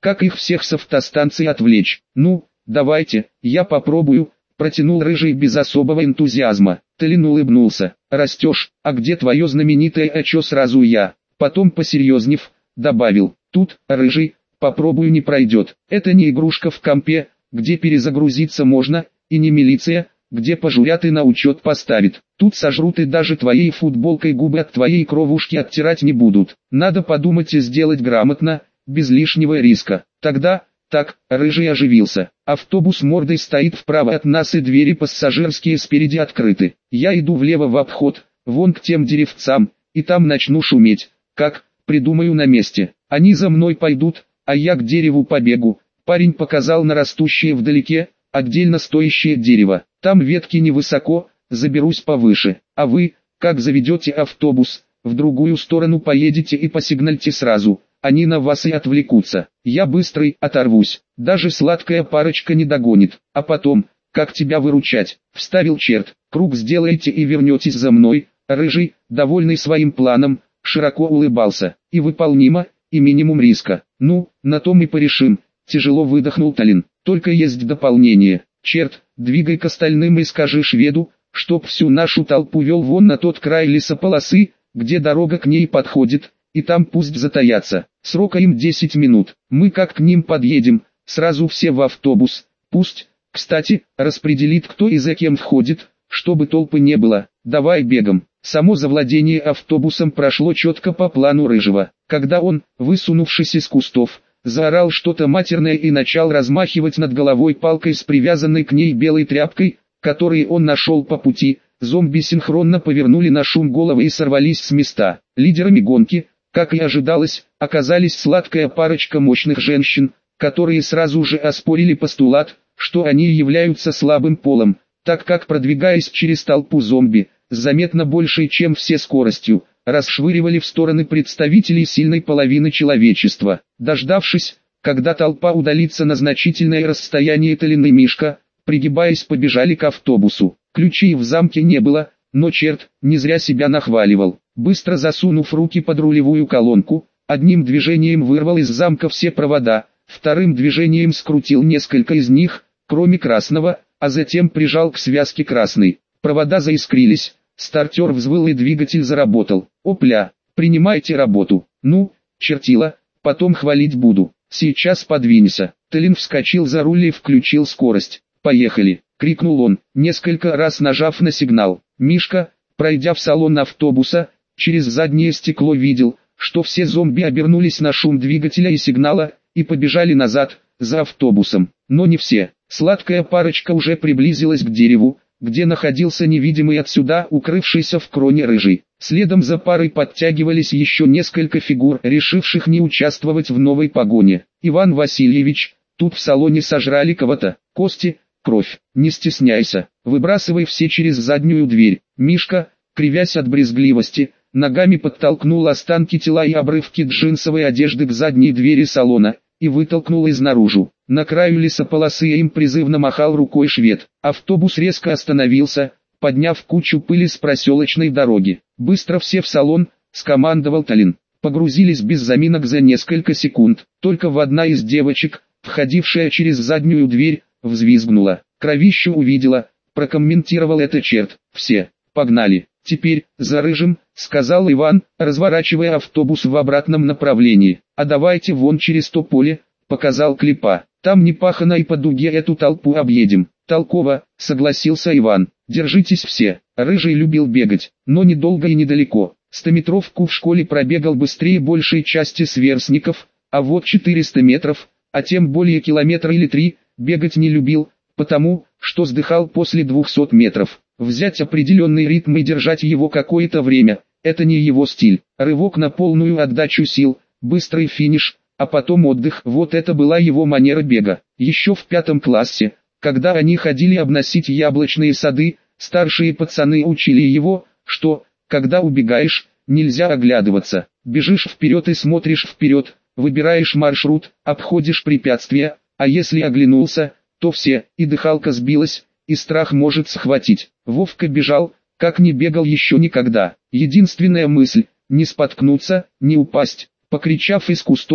как их всех с автостанции отвлечь? Ну, давайте, я попробую, протянул Рыжий без особого энтузиазма. Талин улыбнулся. Растешь, а где твое знаменитое очо сразу я? Потом посерьезнев, добавил. Тут, Рыжий, попробую не пройдет. Это не игрушка в компе, где перезагрузиться можно, и не милиция, где пожурят и на учет поставят. Тут сожрут и даже твоей футболкой губы от твоей кровушки оттирать не будут. Надо подумать и сделать грамотно, без лишнего риска. Тогда, так, Рыжий оживился. Автобус мордой стоит вправо от нас и двери пассажирские спереди открыты. Я иду влево в обход, вон к тем деревцам, и там начну шуметь. Как, придумаю на месте. Они за мной пойдут, а я к дереву побегу. Парень показал на растущее вдалеке, отдельно стоящее дерево. Там ветки невысоко, заберусь повыше. А вы, как заведете автобус, в другую сторону поедете и посигнальте сразу. Они на вас и отвлекутся. Я быстрый, оторвусь. Даже сладкая парочка не догонит. А потом, как тебя выручать? Вставил черт. Круг сделаете и вернетесь за мной. Рыжий, довольный своим планом, широко улыбался. И выполнимо, и минимум риска. Ну, на том и порешим. Тяжело выдохнул Талин. Только есть дополнение. Черт, двигай к остальным и скажи шведу, чтоб всю нашу толпу вел вон на тот край лесополосы, где дорога к ней подходит, и там пусть затаятся. Срока им 10 минут. Мы как к ним подъедем, сразу все в автобус. Пусть, кстати, распределит кто и за кем входит, чтобы толпы не было. Давай бегом. Само завладение автобусом прошло четко по плану Рыжего. Когда он, высунувшись из кустов, заорал что-то матерное и начал размахивать над головой палкой с привязанной к ней белой тряпкой, которую он нашел по пути, зомби синхронно повернули на шум головы и сорвались с места. Лидерами гонки, как и ожидалось, оказались сладкая парочка мощных женщин, которые сразу же оспорили постулат, что они являются слабым полом, так как, продвигаясь через толпу зомби, с заметно большей чем все скоростью, расшвыривали в стороны представителей сильной половины человечества. Дождавшись, когда толпа удалится на значительное расстояние, Талин и Мишка, пригибаясь, побежали к автобусу. Ключей в замке не было, но черт, не зря себя нахваливал. Быстро засунув руки под рулевую колонку, одним движением вырвал из замка все провода, вторым движением скрутил несколько из них, кроме красного, а затем прижал к связке красный. Провода заискрились, стартер взвыл и двигатель заработал. Опля, принимайте работу. Ну, чертила, потом хвалить буду. Сейчас подвинься. Талин вскочил за руль и включил скорость. Поехали, крикнул он, несколько раз нажав на сигнал. Мишка, пройдя в салон автобуса, через заднее стекло видел, что все зомби обернулись на шум двигателя и сигнала, и побежали назад, за автобусом. Но не все. Сладкая парочка уже приблизилась к дереву, где находился невидимый отсюда, укрывшийся в кроне Рыжий. Следом за парой подтягивались еще несколько фигур, решивших не участвовать в новой погоне. Иван Васильевич, тут в салоне сожрали кого-то. Кости, кровь. Не стесняйся, выбрасывай все через заднюю дверь. Мишка, кривясь от брезгливости, ногами подтолкнул останки тела и обрывки джинсовой одежды к задней двери салона, и вытолкнул из наружу. На краю лесополосы им призывно махал рукой швед. Автобус резко остановился, подняв кучу пыли с проселочной дороги. «Быстро все в салон», — скомандовал Талин. Погрузились без заминок за несколько секунд. Только одна из девочек, входившая через заднюю дверь, взвизгнула. «Кровищу увидела», — прокомментировал это черт. «Все, погнали». «Теперь, за Рыжим», — сказал Иван, разворачивая автобус в обратном направлении. «А давайте вон через то поле», — показал Клипа. «Там не пахано, и по дуге эту толпу объедем». «Толково», — согласился Иван. «Держитесь все». Рыжий любил бегать, но недолго и недалеко. 100-метровку в школе пробегал быстрее большей части сверстников, а вот 400 метров, а тем более километра или 3, бегать не любил, потому, что сдыхал после 200 метров. Взять определенный ритм и держать его какое-то время – это не его стиль. Рывок на полную отдачу сил, быстрый финиш, а потом отдых – вот это была его манера бега. Еще в 5 классе, когда они ходили обносить яблочные сады, старшие пацаны учили его, что, когда убегаешь, нельзя оглядываться. Бежишь вперед и смотришь вперед, выбираешь маршрут, обходишь препятствия, а если оглянулся, то все, и дыхалка сбилась, и страх может схватить. Вовка бежал, как не бегал еще никогда. Единственная мысль – не споткнуться, не упасть. Покричав из кустов,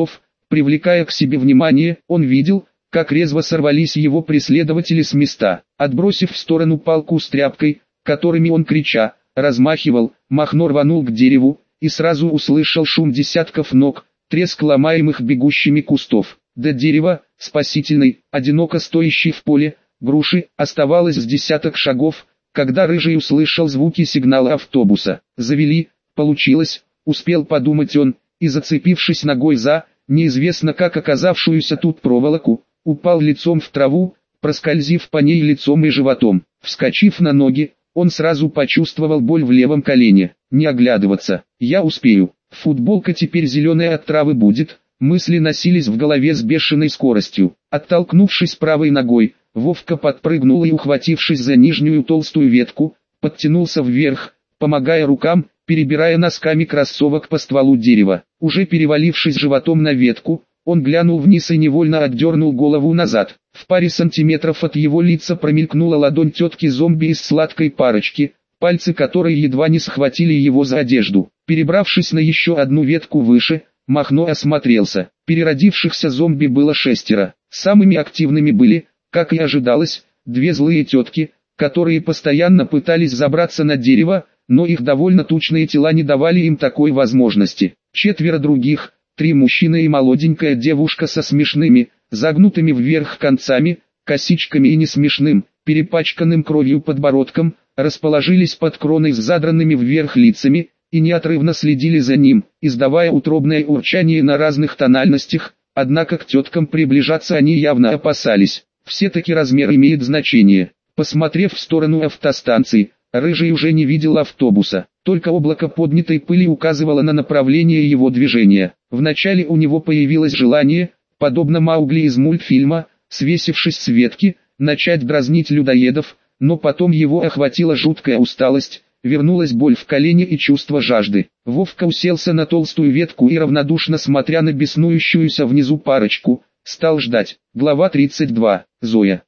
привлекая к себе внимание. Он видел, как резво сорвались его преследователи с места. Отбросив в сторону палку с тряпкой, которыми он крича, размахивал, Махно рванул к дереву, и сразу услышал шум десятков ног, треск ломаемых бегущими кустов. До дерева, спасительной, одиноко стоящей в поле, груши, оставалось с десяток шагов, когда Рыжий услышал звуки сигнала автобуса. Завели, получилось, успел подумать он, и зацепившись ногой за, неизвестно как оказавшуюся тут проволоку, упал лицом в траву, проскользив по ней лицом и животом. Вскочив на ноги, он сразу почувствовал боль в левом колене. Не оглядываться, я успею. Футболка теперь зеленая от травы будет. Мысли носились в голове с бешеной скоростью. Оттолкнувшись правой ногой, Вовка подпрыгнул и, ухватившись за нижнюю толстую ветку, подтянулся вверх, помогая рукам, перебирая носками кроссовок по стволу дерева. Уже перевалившись животом на ветку, он глянул вниз и невольно отдернул голову назад. В паре сантиметров от его лица промелькнула ладонь тетки-зомби из сладкой парочки, пальцы которой едва не схватили его за одежду. Перебравшись на еще одну ветку выше, Махно осмотрелся. Переродившихся зомби было 6. Самыми активными были, как и ожидалось, 2 злые тетки, которые постоянно пытались забраться на дерево, но их довольно тучные тела не давали им такой возможности. 4 других, 3 мужчины и молоденькая девушка со смешными, загнутыми вверх концами, косичками и несмешным, перепачканным кровью подбородком, расположились под кроной с задранными вверх лицами, и неотрывно следили за ним, издавая утробное урчание на разных тональностях, однако к теткам приближаться они явно опасались. Все-таки размер имеет значение. Посмотрев в сторону автостанции, Рыжий уже не видел автобуса, только облако поднятой пыли указывало на направление его движения. Вначале у него появилось желание, подобно Маугли из мультфильма, свесившись с ветки, начать дразнить людоедов, но потом его охватила жуткая усталость. Вернулась боль в колене и чувство жажды. Вовка уселся на толстую ветку и, равнодушно смотря на беснующуюся внизу парочку, стал ждать. Глава 32. Зоя.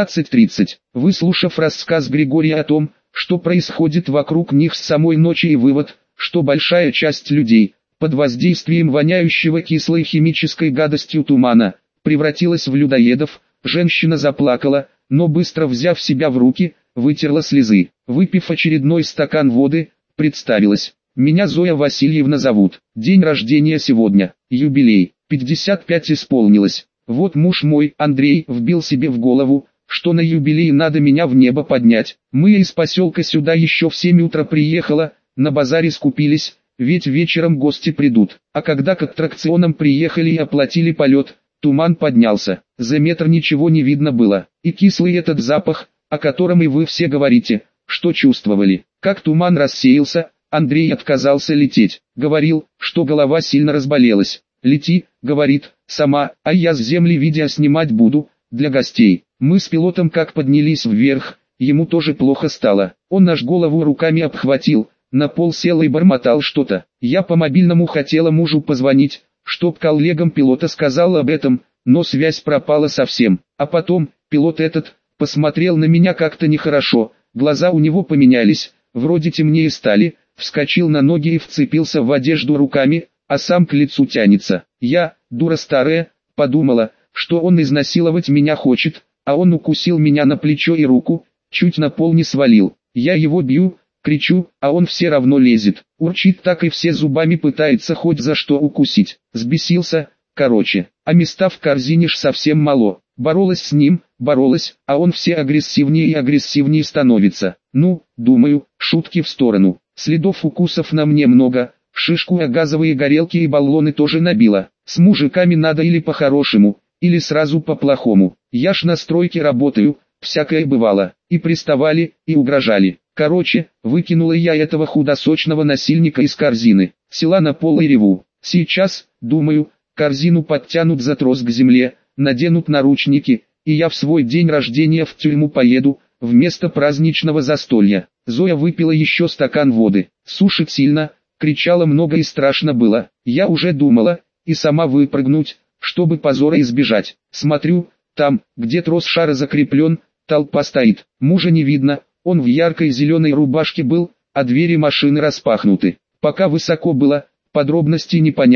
12:30. Выслушав рассказ Григория о том, что происходит вокруг них с самой ночи, и вывод, что большая часть людей, под воздействием воняющего кислой химической гадостью тумана, превратилась в людоедов, женщина заплакала, но быстро взяв себя в руки, вытерла слезы. Выпив очередной стакан воды, представилась. Меня Зоя Васильевна зовут. День рождения сегодня. Юбилей. 55 исполнилось. Вот муж мой, Андрей, вбил себе в голову, что на юбилей надо меня в небо поднять. Мы из поселка сюда еще в 7 утра приехала, на базаре скупились, ведь вечером гости придут. А когда к аттракционам приехали и оплатили полет, туман поднялся. За метр ничего не видно было. И кислый этот запах, о котором и вы все говорите, что чувствовали. Как туман рассеялся, Андрей отказался лететь. Говорил, что голова сильно разболелась. «Лети», говорит, сама, а я с земли видео снимать буду, для гостей. Мы с пилотом как поднялись вверх, ему тоже плохо стало. Он наш голову руками обхватил, на пол сел и бормотал что-то. Я по мобильному хотела мужу позвонить, чтоб коллегам пилота сказал об этом, но связь пропала совсем. А потом, пилот этот, посмотрел на меня как-то нехорошо, глаза у него поменялись, вроде темнее стали, вскочил на ноги и вцепился в одежду руками, а сам к лицу тянется. Я, дура старая, подумала, что он изнасиловать меня хочет, а он укусил меня на плечо и руку, чуть на пол не свалил. Я его бью, кричу, а он все равно лезет, урчит так и все зубами пытается хоть за что укусить. Взбесился, короче, а места в корзине ж совсем мало. Боролась с ним, боролась, а он все агрессивнее и агрессивнее становится. Ну, думаю, шутки в сторону. Следов укусов на мне много, шишку, а газовые горелки и баллоны тоже набила. С мужиками надо или по-хорошему, или сразу по-плохому. Я ж на стройке работаю, всякое бывало. И приставали, и угрожали. Короче, выкинула я этого худосочного насильника из корзины. Села на пол и реву. Сейчас, думаю, корзину подтянут за трос к земле, наденут наручники, и я в свой день рождения в тюрьму поеду, вместо праздничного застолья. Зоя выпила еще стакан воды. Сушит сильно, кричала много и страшно было. Я уже думала, и сама выпрыгнуть, чтобы позора избежать. Смотрю, там, где трос шара закреплен, толпа стоит. Мужа не видно, он в яркой зеленой рубашке был, а двери машины распахнуты. Пока высоко было, подробностей не понять,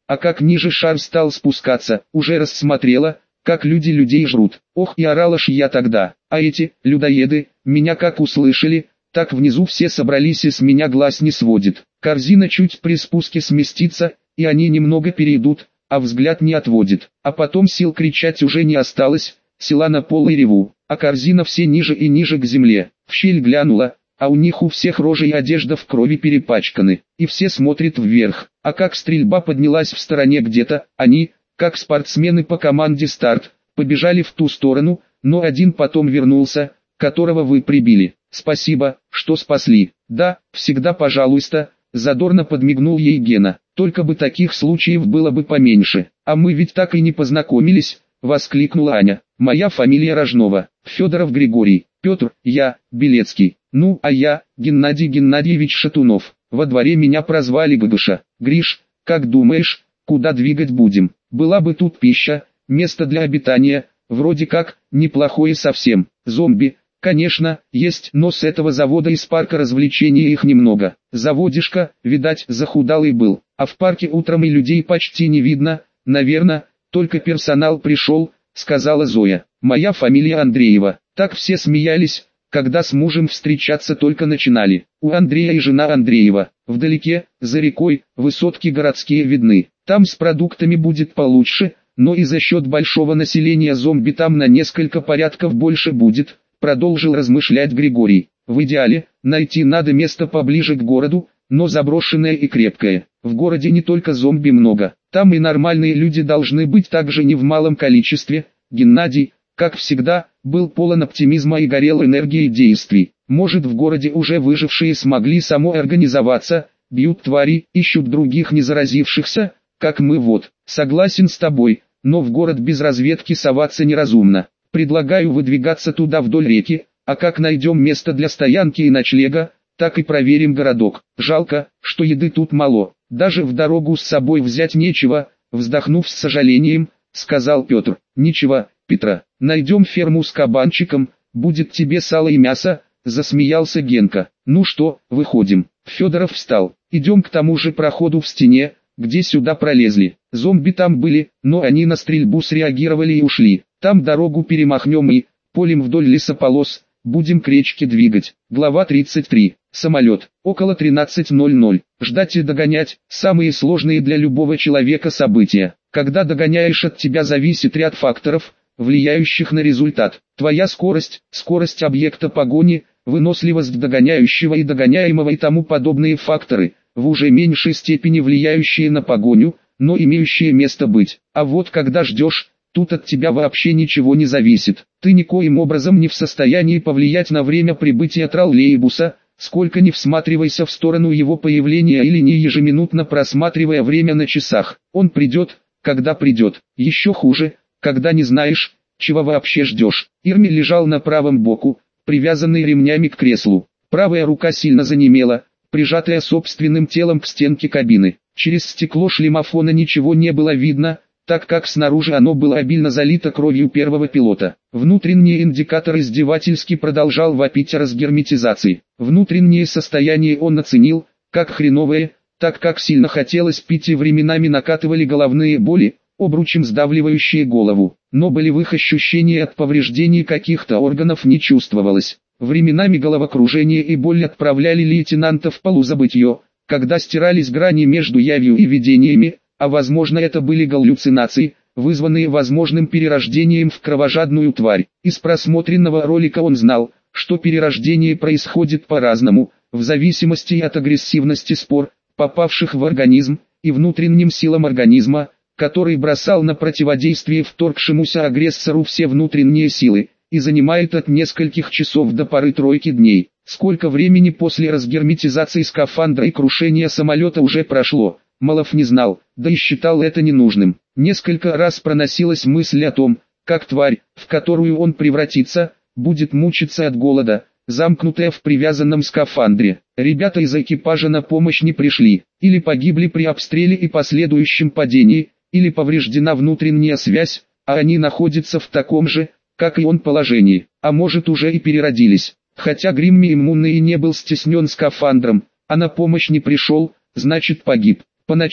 а как ниже шар стал спускаться, уже рассмотрела, как люди людей жрут. Ох, и орала ж я тогда, а эти, людоеды, меня как услышали, так внизу все собрались и с меня глаз не сводит. Корзина чуть при спуске сместится, и они немного перейдут, а взгляд не отводит. А потом сил кричать уже не осталось, села на пол и реву, а корзина все ниже и ниже к земле. В щель глянула, а у них у всех рожи и одежда в крови перепачканы, и все смотрят вверх. А как стрельба поднялась в стороне где-то, они, как спортсмены по команде «Старт», побежали в ту сторону, но один потом вернулся, которого вы прибили. Спасибо, что спасли. Да, всегда пожалуйста, задорно подмигнул ей Гена. Только бы таких случаев было бы поменьше. А мы ведь так и не познакомились, воскликнула Аня. Моя фамилия Рожнова, Федоров Григорий, Петр, я, Белецкий. Ну, а я, Геннадий Геннадьевич Шатунов. Во дворе меня прозвали Гагыша. Гриш, как думаешь, куда двигать будем? Была бы тут пища, место для обитания, вроде как, неплохое совсем. Зомби, конечно, есть, но с этого завода из парка развлечений их немного. Заводишка, видать, захудалый был, а в парке утром и людей почти не видно, наверное, только персонал пришел, сказала Зоя. Моя фамилия Андреева. Так все смеялись, когда с мужем встречаться только начинали. У Андрея и жена Андреева. Вдалеке, за рекой, высотки городские видны. Там с продуктами будет получше, но и за счет большого населения зомби там на несколько порядков больше будет, продолжил размышлять Григорий. В идеале, найти надо место поближе к городу, но заброшенное и крепкое. В городе не только зомби много, там и нормальные люди должны быть также не в малом количестве. Геннадий, как всегда, был полон оптимизма и горел энергией действий. Может, в городе уже выжившие смогли самоорганизоваться, бьют твари, ищут других не заразившихся, как мы вот. Согласен с тобой, но в город без разведки соваться неразумно. Предлагаю выдвигаться туда вдоль реки, а как найдем место для стоянки и ночлега, так и проверим городок. Жалко, что еды тут мало, даже в дорогу с собой взять нечего, вздохнув с сожалением, сказал Петр. Ничего, Петра, найдем ферму с кабанчиком, будет тебе сало и мясо, засмеялся Генка. Ну что, выходим. Федоров встал. Идем к тому же проходу в стене, где сюда пролезли. Зомби там были, но они на стрельбу среагировали и ушли. Там дорогу перемахнем и, полем вдоль лесополос, будем к речке двигать. Глава 33. Самолет. Около 13:00. Ждать и догонять – самые сложные для любого человека события. Когда догоняешь, от тебя зависит ряд факторов, влияющих на результат. Твоя скорость, скорость объекта погони, выносливость догоняющего и догоняемого и тому подобные факторы, в уже меньшей степени влияющие на погоню, но имеющие место быть. А вот когда ждешь, тут от тебя вообще ничего не зависит. Ты никоим образом не в состоянии повлиять на время прибытия троллейбуса, сколько ни всматривайся в сторону его появления или не ежеминутно просматривая время на часах. Он придет, когда придет. Еще хуже, когда не знаешь, чего вообще ждешь. Ирми лежал на правом боку, привязанный ремнями к креслу. Правая рука сильно занемела, прижатая собственным телом к стенке кабины. Через стекло шлемофона ничего не было видно, так как снаружи оно было обильно залито кровью первого пилота. Внутренний индикатор издевательски продолжал вопить о разгерметизации. Внутреннее состояние он оценил, как хреновое, так как сильно хотелось пить и временами накатывали головные боли, обручем сдавливающие голову. Но болевых ощущений от повреждений каких-то органов не чувствовалось. Временами головокружение и боль отправляли лейтенанта в полузабытье, когда стирались грани между явью и видениями, а возможно это были галлюцинации, вызванные возможным перерождением в кровожадную тварь. Из просмотренного ролика он знал, что перерождение происходит по-разному, в зависимости от агрессивности спор, попавших в организм, и внутренним силам организма, который бросал на противодействие вторгшемуся агрессору все внутренние силы, и занимает от нескольких часов до пары-тройки дней. Сколько времени после разгерметизации скафандра и крушения самолета уже прошло, Малов не знал, да и считал это ненужным. Несколько раз проносилась мысль о том, как тварь, в которую он превратится, будет мучиться от голода, замкнутая в привязанном скафандре. Ребята из экипажа на помощь не пришли, или погибли при обстреле и последующем падении, или повреждена внутренняя связь, а они находятся в таком же, как и он, положении, а может уже и переродились. Хотя Гримми иммунный и не был стеснен скафандром, а на помощь не пришел, значит погиб. Поначалу,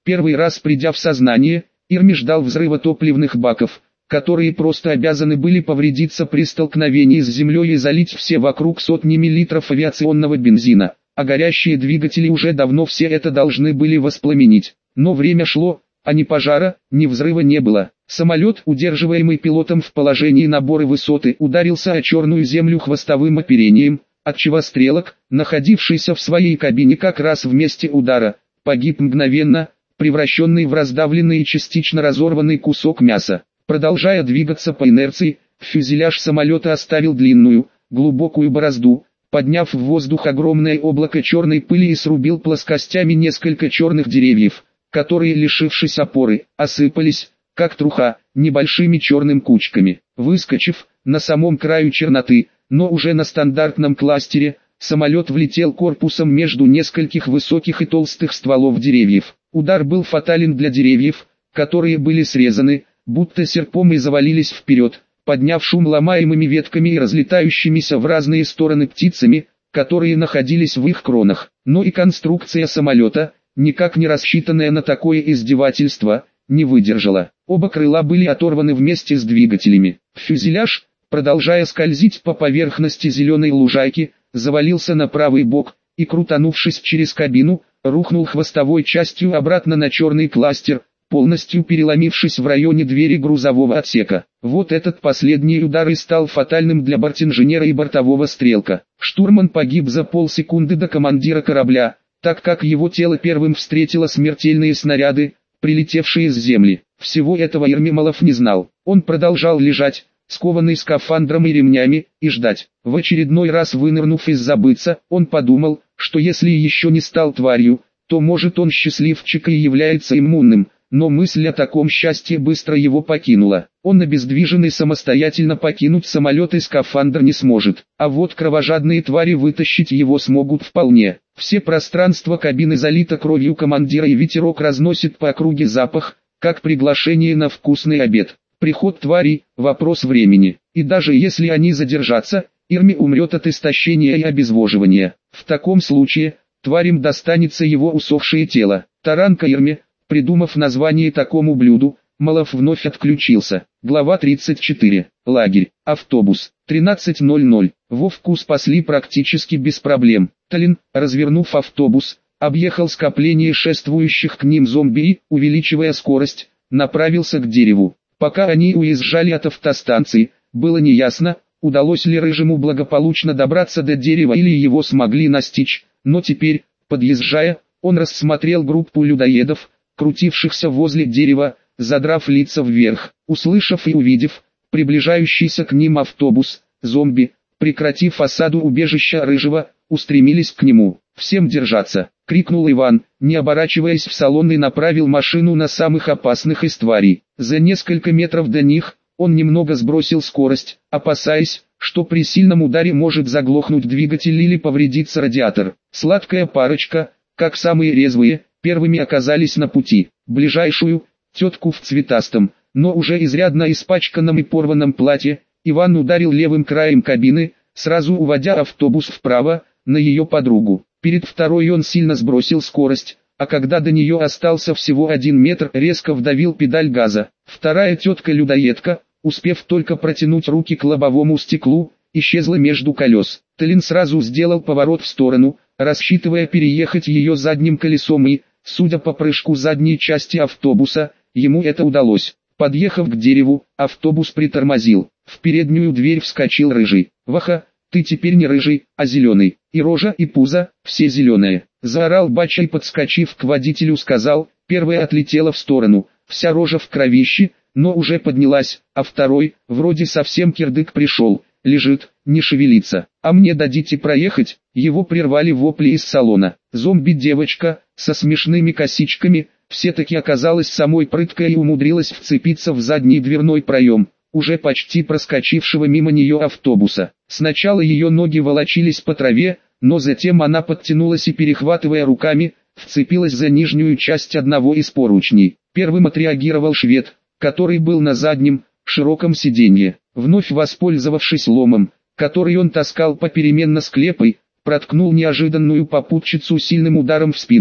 Первый раз придя в сознание, Ирми ждал взрыва топливных баков, которые просто обязаны были повредиться при столкновении с землей и залить все вокруг сотнями литров авиационного бензина, а горящие двигатели уже давно все это должны были воспламенить. Но время шло, а ни пожара, ни взрыва не было. Самолет, удерживаемый пилотом в положении набора высоты, ударился о черную землю хвостовым оперением, отчего стрелок, находившийся в своей кабине как раз в месте удара, погиб мгновенно, превращенный в раздавленный и частично разорванный кусок мяса. Продолжая двигаться по инерции, фюзеляж самолета оставил длинную, глубокую борозду, подняв в воздух огромное облако черной пыли и срубил плоскостями несколько черных деревьев, которые, лишившись опоры, осыпались, как труха, небольшими черными кучками. Выскочив на самом краю черноты, но уже на стандартном кластере, самолет влетел корпусом между нескольких высоких и толстых стволов деревьев. Удар был фатален для деревьев, которые были срезаны, будто серпом и завалились вперед, подняв шум ломаемыми ветками и разлетающимися в разные стороны птицами, которые находились в их кронах. Но и конструкция самолета, никак не рассчитанная на такое издевательство, не выдержала. Оба крыла были оторваны вместе с двигателями. Фюзеляж, продолжая скользить по поверхности зеленой лужайки, завалился на правый бок и, крутанувшись через кабину, рухнул хвостовой частью обратно на черный кластер, полностью переломившись в районе двери грузового отсека. Вот этот последний удар и стал фатальным для бортинженера и бортового стрелка. Штурман погиб за полсекунды до командира корабля, так как его тело первым встретило смертельные снаряды, прилетевшие с земли. Всего этого Ермилов не знал. Он продолжал лежать, скованный скафандром и ремнями, и ждать. В очередной раз вынырнув из забыться, он подумал, что если еще не стал тварью, то может он счастливчик и является иммунным, но мысль о таком счастье быстро его покинула. Он обездвиженный самостоятельно покинуть самолет и скафандр не сможет, а вот кровожадные твари вытащить его смогут вполне. Все пространство кабины залито кровью командира и ветерок разносит по округе запах, как приглашение на вкусный обед. Приход тварей – вопрос времени, и даже если они задержатся, Ирми умрет от истощения и обезвоживания. В таком случае, тварям достанется его усохшее тело. Таранка Ирми, придумав название такому блюду, Малов вновь отключился. Глава 34. Лагерь. Автобус. 13:00. Вовку спасли практически без проблем. Талин, развернув автобус, объехал скопление шествующих к ним зомби и, увеличивая скорость, направился к дереву. Пока они уезжали от автостанции, было неясно, удалось ли Рыжему благополучно добраться до дерева или его смогли настичь, но теперь, подъезжая, он рассмотрел группу людоедов, крутившихся возле дерева, задрав лица вверх. Услышав и увидев приближающийся к ним автобус, зомби, прекратив осаду убежища Рыжего, устремились к нему. «Всем держаться!» — крикнул Иван, не оборачиваясь в салон и направил машину на самых опасных из тварей. За несколько метров до них, он немного сбросил скорость, опасаясь, что при сильном ударе может заглохнуть двигатель или повредиться радиатор. Сладкая парочка, как самые резвые, первыми оказались на пути. Ближайшую, тетку в цветастом, но уже изрядно испачканном и порванном платье, Иван ударил левым краем кабины, сразу уводя автобус вправо, на ее подругу. Перед второй он сильно сбросил скорость, а когда до нее остался всего 1 метр, резко вдавил педаль газа. Вторая тетка-людоедка, успев только протянуть руки к лобовому стеклу, исчезла между колес. Талин сразу сделал поворот в сторону, рассчитывая переехать ее задним колесом и, судя по прыжку задней части автобуса, ему это удалось. Подъехав к дереву, автобус притормозил. В переднюю дверь вскочил Рыжий. «Ваха, ты теперь не рыжий, а зеленый. И рожа, и пузо, все зеленые!» Заорал Бача и, подскочив к водителю, сказал, первая отлетела в сторону, вся рожа в кровище, но уже поднялась, а второй, вроде совсем кирдык пришел, лежит, не шевелится. «А мне дадите проехать?» Его прервали вопли из салона. Зомби-девочка, со смешными косичками, все-таки оказалась самой прыткой и умудрилась вцепиться в задний дверной проем, уже почти проскочившего мимо нее автобуса. Сначала ее ноги волочились по траве, но затем она подтянулась и, перехватывая руками, вцепилась за нижнюю часть одного из поручней. Первым отреагировал швед, который был на заднем, широком сиденье. Вновь воспользовавшись ломом, который он таскал попеременно с клепой, проткнул неожиданную попутчицу сильным ударом в спину,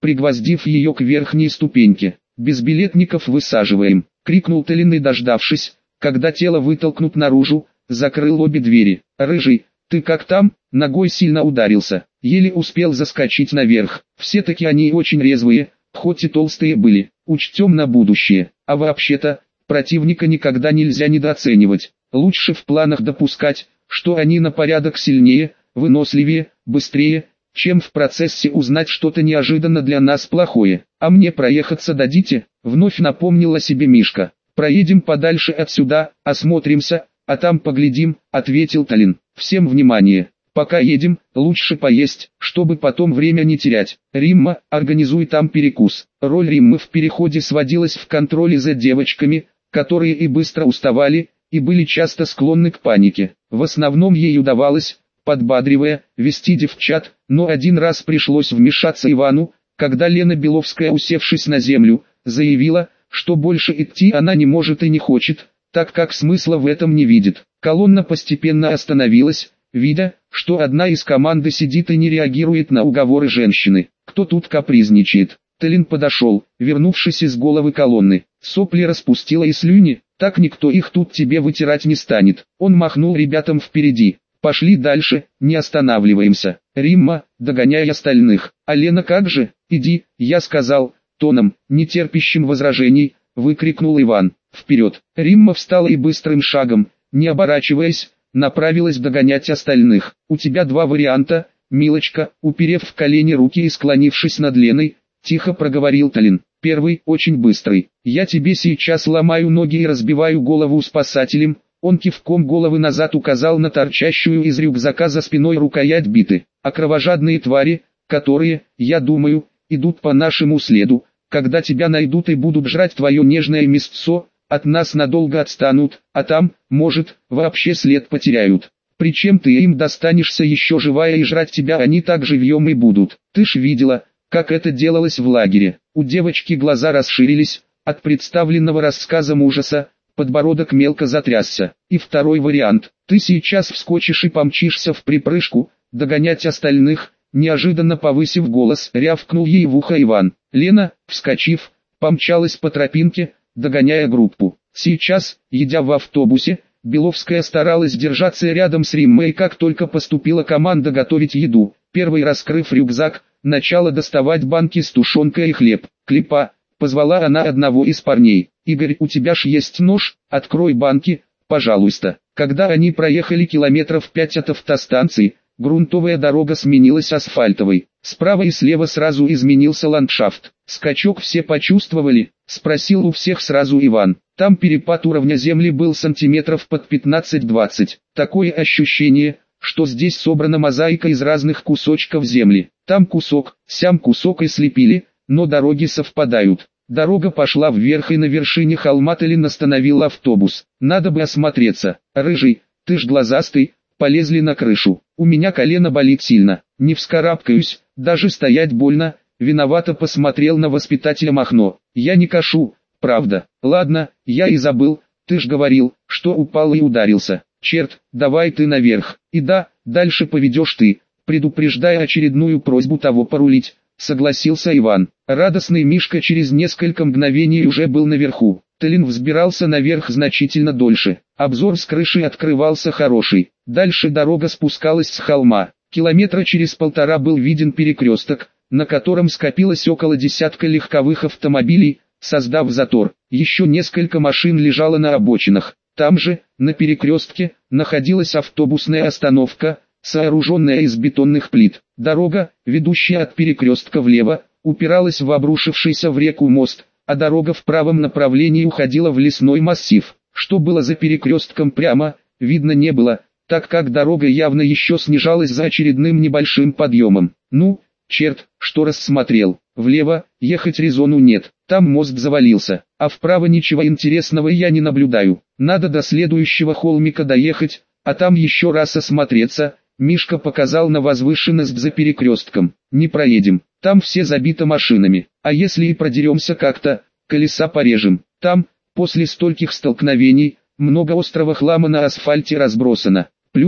пригвоздив ее к верхней ступеньке. «Безбилетников высаживаем!» — крикнул Талин и, дождавшись, когда тело вытолкнут наружу, закрыл обе двери. «Рыжий, ты как там?» Ногой сильно ударился, еле успел заскочить наверх. Все-таки они очень резвые, хоть и толстые были. Учтем на будущее. А вообще-то, противника никогда нельзя недооценивать. Лучше в планах допускать, что они на порядок сильнее, выносливее, быстрее, чем в процессе узнать что-то неожиданно для нас плохое. «А мне проехаться дадите?» — вновь напомнил о себе Мишка. «Проедем подальше отсюда, осмотримся, а там поглядим», — ответил Талин. «Всем внимание! Пока едем, лучше поесть, чтобы потом время не терять. Римма, организуй там перекус». Роль Риммы в переходе сводилась в контроле за девочками, которые и быстро уставали, и были часто склонны к панике. В основном ей удавалось, подбадривая, вести девчат, но один раз пришлось вмешаться Ивану, когда Лена Беловская, усевшись на землю, заявила, что больше идти она не может и не хочет, так как смысла в этом не видит. Колонна постепенно остановилась, видя, что одна из команды сидит и не реагирует на уговоры женщины. «Кто тут капризничает?» Талин подошел, вернувшись из головы колонны. «Сопли распустила и слюни, так никто их тут тебе вытирать не станет». Он махнул ребятам впереди. «Пошли дальше, не останавливаемся. Римма, догоняй остальных. А Лена как же? Иди», я сказал, тоном, не терпящим возражений, выкрикнул Иван. «Вперед!» Римма встала и быстрым шагом, не оборачиваясь, направилась догонять остальных. «У тебя два варианта, милочка», уперев в колени руки и склонившись над Леной, тихо проговорил Талин. «Первый, очень быстрый. Я тебе сейчас ломаю ноги и разбиваю голову спасателям». Он кивком головы назад указал на торчащую из рюкзака за спиной рукоять биты. «А кровожадные твари, которые, я думаю, идут по нашему следу, когда тебя найдут и будут жрать твое нежное мясцо, от нас надолго отстанут, а там, может, вообще след потеряют. Причем ты им достанешься еще живая, и жрать тебя они так живьем и будут. Ты ж видела, как это делалось в лагере». У девочки глаза расширились от представленного рассказом ужаса, подбородок мелко затрясся. «И второй вариант. Ты сейчас вскочишь и помчишься в припрыжку, догонять остальных», неожиданно повысив голос, рявкнул ей в ухо Иван. Лена, вскочив, помчалась по тропинке, догоняя группу. Сейчас, едя в автобусе, Беловская старалась держаться рядом с Риммой, и как только поступила команда готовить еду, первый, раскрыв рюкзак, начала доставать банки с тушенкой и хлеб. «Клипа», — позвала она одного из парней. «Игорь, у тебя ж есть нож, открой банки, пожалуйста». Когда они проехали километров 5 от автостанции, грунтовая дорога сменилась асфальтовой. Справа и слева сразу изменился ландшафт. «Скачок все почувствовали?» — спросил у всех сразу Иван. Там перепад уровня земли был сантиметров под 15-20. Такое ощущение, что здесь собрана мозаика из разных кусочков земли. Там кусок, сям кусок и слепили, но дороги совпадают. Дорога пошла вверх, и на вершине холма Талин остановил автобус. «Надо бы осмотреться. Рыжий, ты ж глазастый». Полезли на крышу. «У меня колено болит сильно, не вскарабкаюсь, даже стоять больно», виновато посмотрел на воспитателя Махно. «Я не кашу, правда». «Ладно, я и забыл, ты ж говорил, что упал и ударился». «Черт, давай ты наверх, и да, дальше поведешь ты», предупреждая очередную просьбу того порулить, согласился Иван. Радостный Мишка через несколько мгновений уже был наверху. Талин взбирался наверх значительно дольше. Обзор с крыши открывался хороший. Дальше дорога спускалась с холма. Километра через полтора был виден перекресток, на котором скопилось около десятка легковых автомобилей, создав затор. Еще несколько машин лежало на обочинах. Там же, на перекрестке, находилась автобусная остановка, сооруженная из бетонных плит. Дорога, ведущая от перекрестка влево, упиралась в обрушившийся в реку мост, а дорога в правом направлении уходила в лесной массив. Что было за перекрестком прямо, видно не было, так как дорога явно еще снижалась за очередным небольшим подъемом. «Ну, черт, что рассмотрел. Влево, ехать резону нет, там мост завалился, а вправо ничего интересного я не наблюдаю. Надо до следующего холмика доехать, а там еще раз осмотреться». Мишка показал на возвышенность за перекрестком. «Не проедем, там все забито машинами, а если и продеремся как-то, колеса порежем. Там, после стольких столкновений, много острого хлама на асфальте разбросано. Плюс,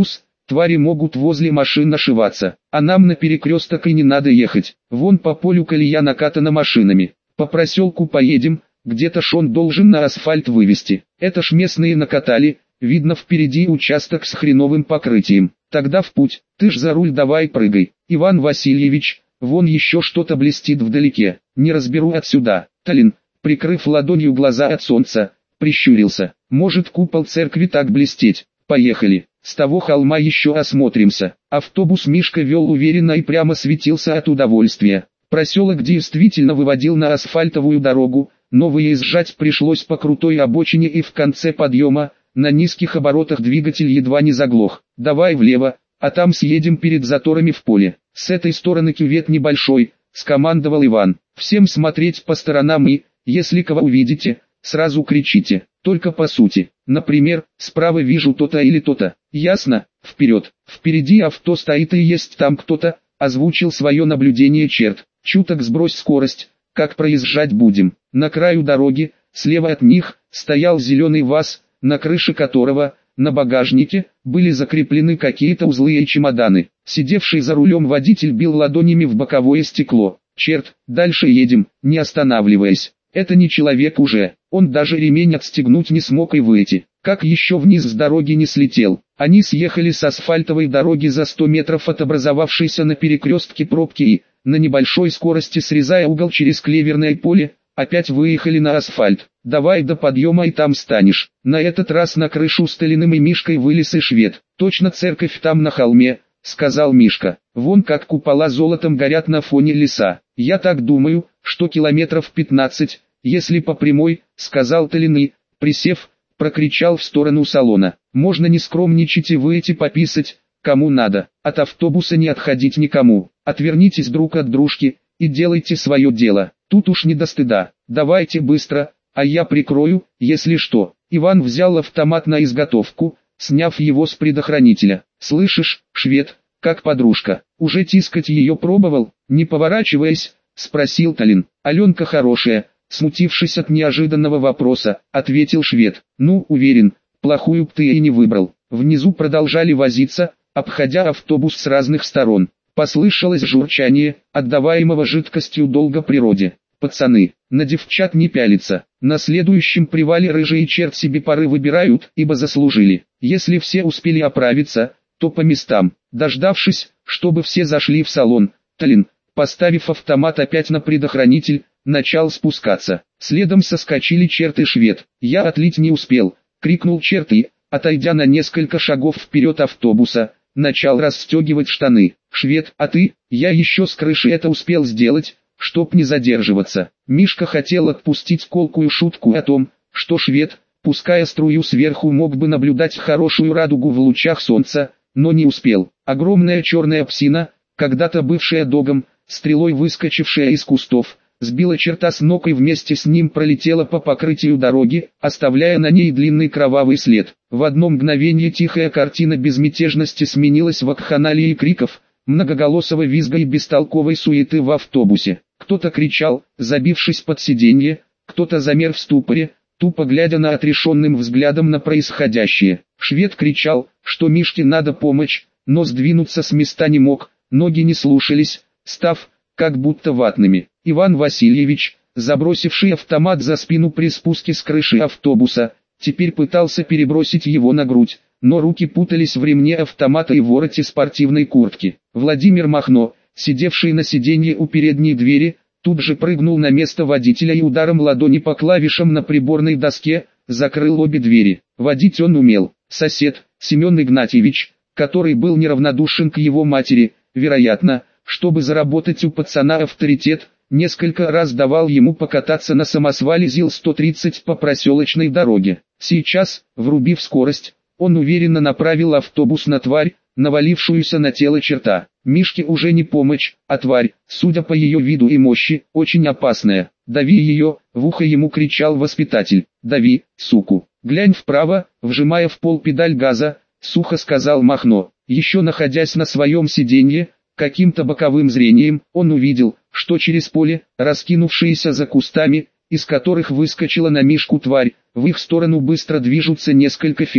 твари могут возле машин нашиваться, а нам на перекресток и не надо ехать, вон по полю колея накатана машинами, по проселку поедем, где-то шон должен на асфальт вывести, это ж местные накатали, видно впереди участок с хреновым покрытием, тогда в путь, ты ж за руль давай прыгай, Иван Васильевич, вон еще что-то блестит вдалеке, не разберу отсюда, Талин, прикрыв ладонью глаза от солнца, прищурился, может купол церкви так блестеть, поехали, с того холма еще осмотримся, автобус Мишка вел уверенно и прямо светился от удовольствия, проселок действительно выводил на асфальтовую дорогу, но выезжать пришлось по крутой обочине и в конце подъема, на низких оборотах двигатель едва не заглох, давай влево, а там съедем перед заторами в поле, с этой стороны кювет небольшой, скомандовал Иван, всем смотреть по сторонам и, если кого увидите, сразу кричите, только по сути, например, справа вижу то-то или то-то, ясно, вперед, впереди авто стоит и есть там кто-то, озвучил свое наблюдение черт, чуток сбрось скорость, как проезжать будем, на краю дороги, слева от них, стоял зеленый ВАЗ, на крыше которого, на багажнике, были закреплены какие-то узлы и чемоданы, сидевший за рулем водитель бил ладонями в боковое стекло, черт, дальше едем, не останавливаясь. Это не человек уже, он даже ремень отстегнуть не смог и выйти, как еще вниз с дороги не слетел. Они съехали с асфальтовой дороги за 100 метров от образовавшейся на перекрестке пробки и, на небольшой скорости срезая угол через клеверное поле, опять выехали на асфальт. Давай до подъема и там станешь. На этот раз на крышу с Талиным и Мишкой вылез и швед. Точно церковь там на холме, сказал Мишка. Вон как купола золотом горят на фоне леса. Я так думаю, что километров 15, если по прямой, сказал Талин и, присев, прокричал в сторону салона. Можно не скромничать и выйти пописать, кому надо. От автобуса не отходить никому. Отвернитесь друг от дружки и делайте свое дело. Тут уж не до стыда. Давайте быстро, а я прикрою, если что. Иван взял автомат на изготовку, сняв его с предохранителя. Слышишь, швед, как подружка, уже тискать ее пробовал, не поворачиваясь, спросил Талин. Аленка хорошая, смутившись от неожиданного вопроса, ответил швед. Ну, уверен, плохую б ты и не выбрал. Внизу продолжали возиться, обходя автобус с разных сторон. Послышалось журчание, отдаваемого жидкостью долга природе. Пацаны, на девчат не пялиться. На следующем привале рыжие черт себе поры выбирают, ибо заслужили. Если все успели оправиться, то по местам. Дождавшись, чтобы все зашли в салон, Талин, поставив автомат опять на предохранитель, начал спускаться. Следом соскочили черт и швед. Я отлить не успел, крикнул черт и, отойдя на несколько шагов вперед автобуса, начал расстегивать штаны. Швед, а ты? Я еще с крыши это успел сделать, чтоб не задерживаться. Мишка хотел отпустить колкую шутку о том, что швед, пуская струю сверху, мог бы наблюдать хорошую радугу в лучах солнца, но не успел. Огромная черная псина, когда-то бывшая догом, стрелой выскочившая из кустов, сбила черта с ног и вместе с ним пролетела по покрытию дороги, оставляя на ней длинный кровавый след. В одно мгновение тихая картина безмятежности сменилась вакханалией криков, многоголосого визга и бестолковой суеты в автобусе. Кто-то кричал, забившись под сиденье, кто-то замер в ступоре, тупо глядя на отрешенным взглядом на происходящее. Швед кричал, что Мишке надо помощь, но сдвинуться с места не мог, ноги не слушались, став, как будто ватными. Иван Васильевич, забросивший автомат за спину при спуске с крыши автобуса, теперь пытался перебросить его на грудь, но руки путались в ремне автомата и вороте спортивной куртки. Владимир Махно, сидевший на сиденье у передней двери, тут же прыгнул на место водителя и ударом ладони по клавишам на приборной доске, закрыл обе двери. Водить он умел. Сосед, Семен Игнатьевич, который был неравнодушен к его матери, вероятно, чтобы заработать у пацана авторитет, несколько раз давал ему покататься на самосвале ЗИЛ-130 по проселочной дороге. Сейчас, врубив скорость, он уверенно направил автобус на тварь, навалившуюся на тело черта. Мишке уже не помощь, а тварь, судя по ее виду и мощи, очень опасная. «Дави ее!» — в ухо ему кричал воспитатель. «Дави, суку!» «Глянь вправо!» — вжимая в пол педаль газа, сухо сказал Махно. Еще находясь на своем сиденье, каким-то боковым зрением, он увидел, что через поле, раскинувшееся за кустами, из которых выскочила на Мишку тварь, в их сторону быстро движутся несколько фигур.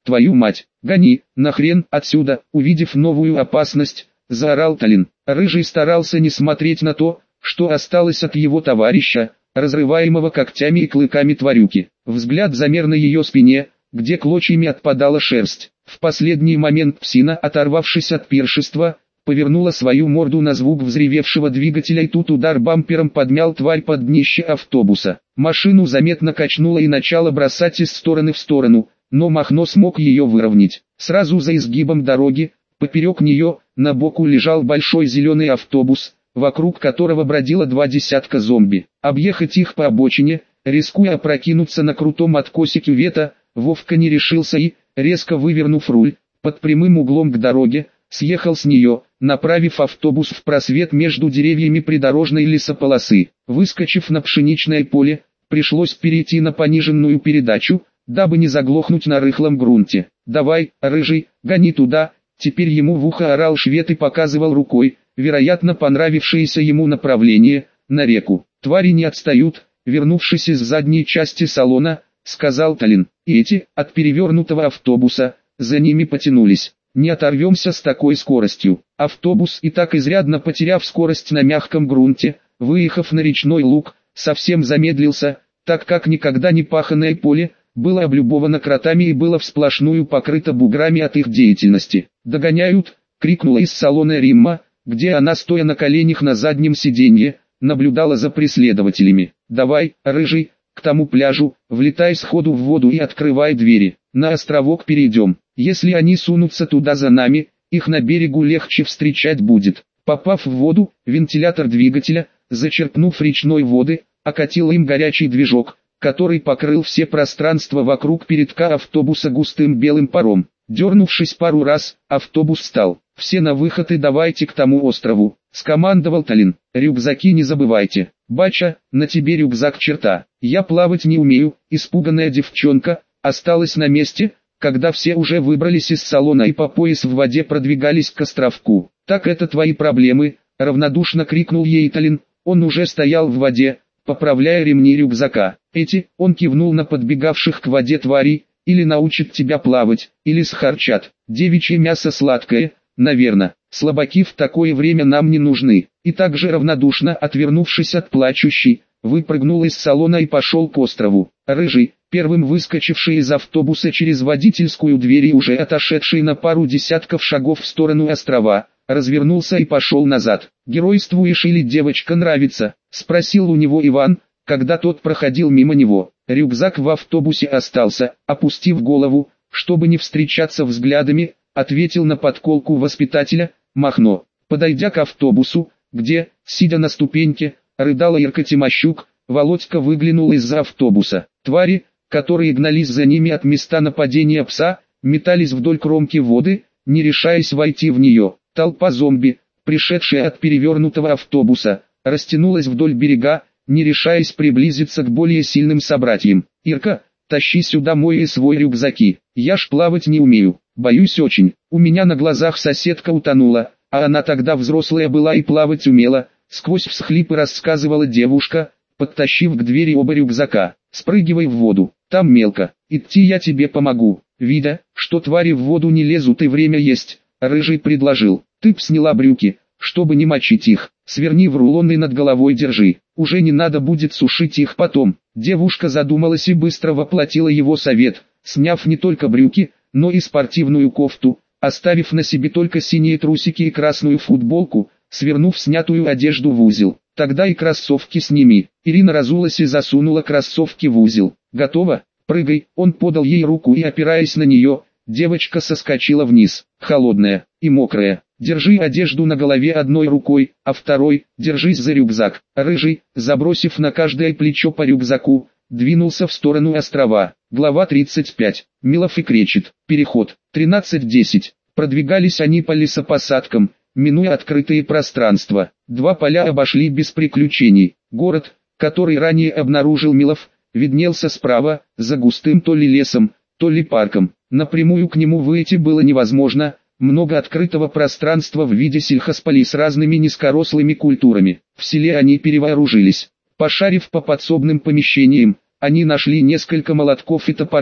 твою мать, гони, нахрен отсюда!» Увидев новую опасность, заорал Талин. Рыжий старался не смотреть на то, что осталось от его товарища, разрываемого когтями и клыками тварюки. Взгляд замер на ее спине, где клочьями отпадала шерсть. В последний момент псина, оторвавшись от пиршества, повернула свою морду на звук взревевшего двигателя, и тут удар бампером подмял тварь под днище автобуса. Машину заметно качнуло и начало бросать из стороны в сторону, но Махно смог ее выровнять. Сразу за изгибом дороги, поперек нее, на боку лежал большой зеленый автобус, вокруг которого бродило 2 десятка зомби. Объехать их по обочине, рискуя опрокинуться на крутом откосе кювета, Вовка не решился и, резко вывернув руль, под прямым углом к дороге, съехал с нее, направив автобус в просвет между деревьями придорожной лесополосы. Выскочив на пшеничное поле, пришлось перейти на пониженную передачу, дабы не заглохнуть на рыхлом грунте. «Давай, рыжий, гони туда!» Теперь ему в ухо орал швед и показывал рукой, вероятно понравившееся ему направление, на реку. «Твари не отстают», вернувшись из задней части салона, сказал Талин. И эти, от перевернутого автобуса, за ними потянулись. «Не оторвемся с такой скоростью». Автобус, и так изрядно потеряв скорость на мягком грунте, выехав на речной луг, совсем замедлился, так как никогда не паханое поле было облюбовано кротами и было всплошную покрыто буграми от их деятельности. «Догоняют!» — крикнула из салона Римма, где она, стоя на коленях на заднем сиденье, наблюдала за преследователями. «Давай, рыжий, к тому пляжу, влетай сходу в воду и открывай двери. На островок перейдем. Если они сунутся туда за нами, их на берегу легче встречать будет». Попав в воду, вентилятор двигателя, зачерпнув речной воды, окатил им горячий движок, который покрыл все пространства вокруг передка автобуса густым белым паром. Дернувшись пару раз, автобус встал. «Все на выход и давайте к тому острову», — скомандовал Талин. «Рюкзаки не забывайте. Бача, на тебе рюкзак, черта. Я плавать не умею». Испуганная девчонка осталась на месте, когда все уже выбрались из салона и по пояс в воде продвигались к островку. «Так это твои проблемы», — равнодушно крикнул ей Талин. Он уже стоял в воде, поправляя ремни рюкзака. «Эти», — он кивнул на подбегавших к воде тварей, «или научат тебя плавать, или схарчат. Девичье мясо сладкое, наверно. Слабаки в такое время нам не нужны». И также равнодушно, отвернувшись от плачущей, выпрыгнул из салона и пошел к острову. Рыжий, первым выскочивший из автобуса через водительскую дверь и уже отошедший на пару десятков шагов в сторону острова, развернулся и пошел назад. «Геройствуешь или девочка нравится?» — спросил у него Иван, когда тот проходил мимо него. Рюкзак в автобусе остался. Опустив голову, чтобы не встречаться взглядами, ответил на подколку воспитателя Махно. Подойдя к автобусу, где, сидя на ступеньке, рыдала Ирка Тимощук, Володька выглянул из-за автобуса. Твари, которые гнались за ними от места нападения пса, метались вдоль кромки воды, не решаясь войти в нее. Толпа зомби, пришедшая от перевернутого автобуса, растянулась вдоль берега, не решаясь приблизиться к более сильным собратьям. «Ирка, тащи сюда мой и свой рюкзаки. Я ж плавать не умею, боюсь очень. У меня на глазах соседка утонула, а она тогда взрослая была и плавать умела», сквозь всхлипы рассказывала девушка, подтащив к двери оба рюкзака. «Спрыгивай в воду, там мелко, идти я тебе помогу». Видя, что твари в воду не лезут и время есть, Рыжий предложил. «Ты б сняла брюки, чтобы не мочить их, сверни в рулон и над головой держи, уже не надо будет сушить их потом». Девушка задумалась и быстро воплотила его совет, сняв не только брюки, но и спортивную кофту, оставив на себе только синие трусики и красную футболку, свернув снятую одежду в узел. «Тогда и кроссовки сними». Ирина разулась и засунула кроссовки в узел. «Готово? Прыгай». Он подал ей руку и, опираясь на нее, девочка соскочила вниз, холодная и мокрая. «Держи одежду на голове одной рукой, а второй, держись за рюкзак». Рыжий, забросив на каждое плечо по рюкзаку, двинулся в сторону острова. Глава 35. Милов и кречет. Переход. 13:10. Продвигались они по лесопосадкам, минуя открытые пространства. 2 поля обошли без приключений. Город, который ранее обнаружил Милов, виднелся справа, за густым то ли лесом, то ли парком. Напрямую к нему выйти было невозможно, много открытого пространства в виде сельхозполей с разными низкорослыми культурами. В селе они перевооружились. Пошарив по подсобным помещениям, они нашли несколько молотков и топоры,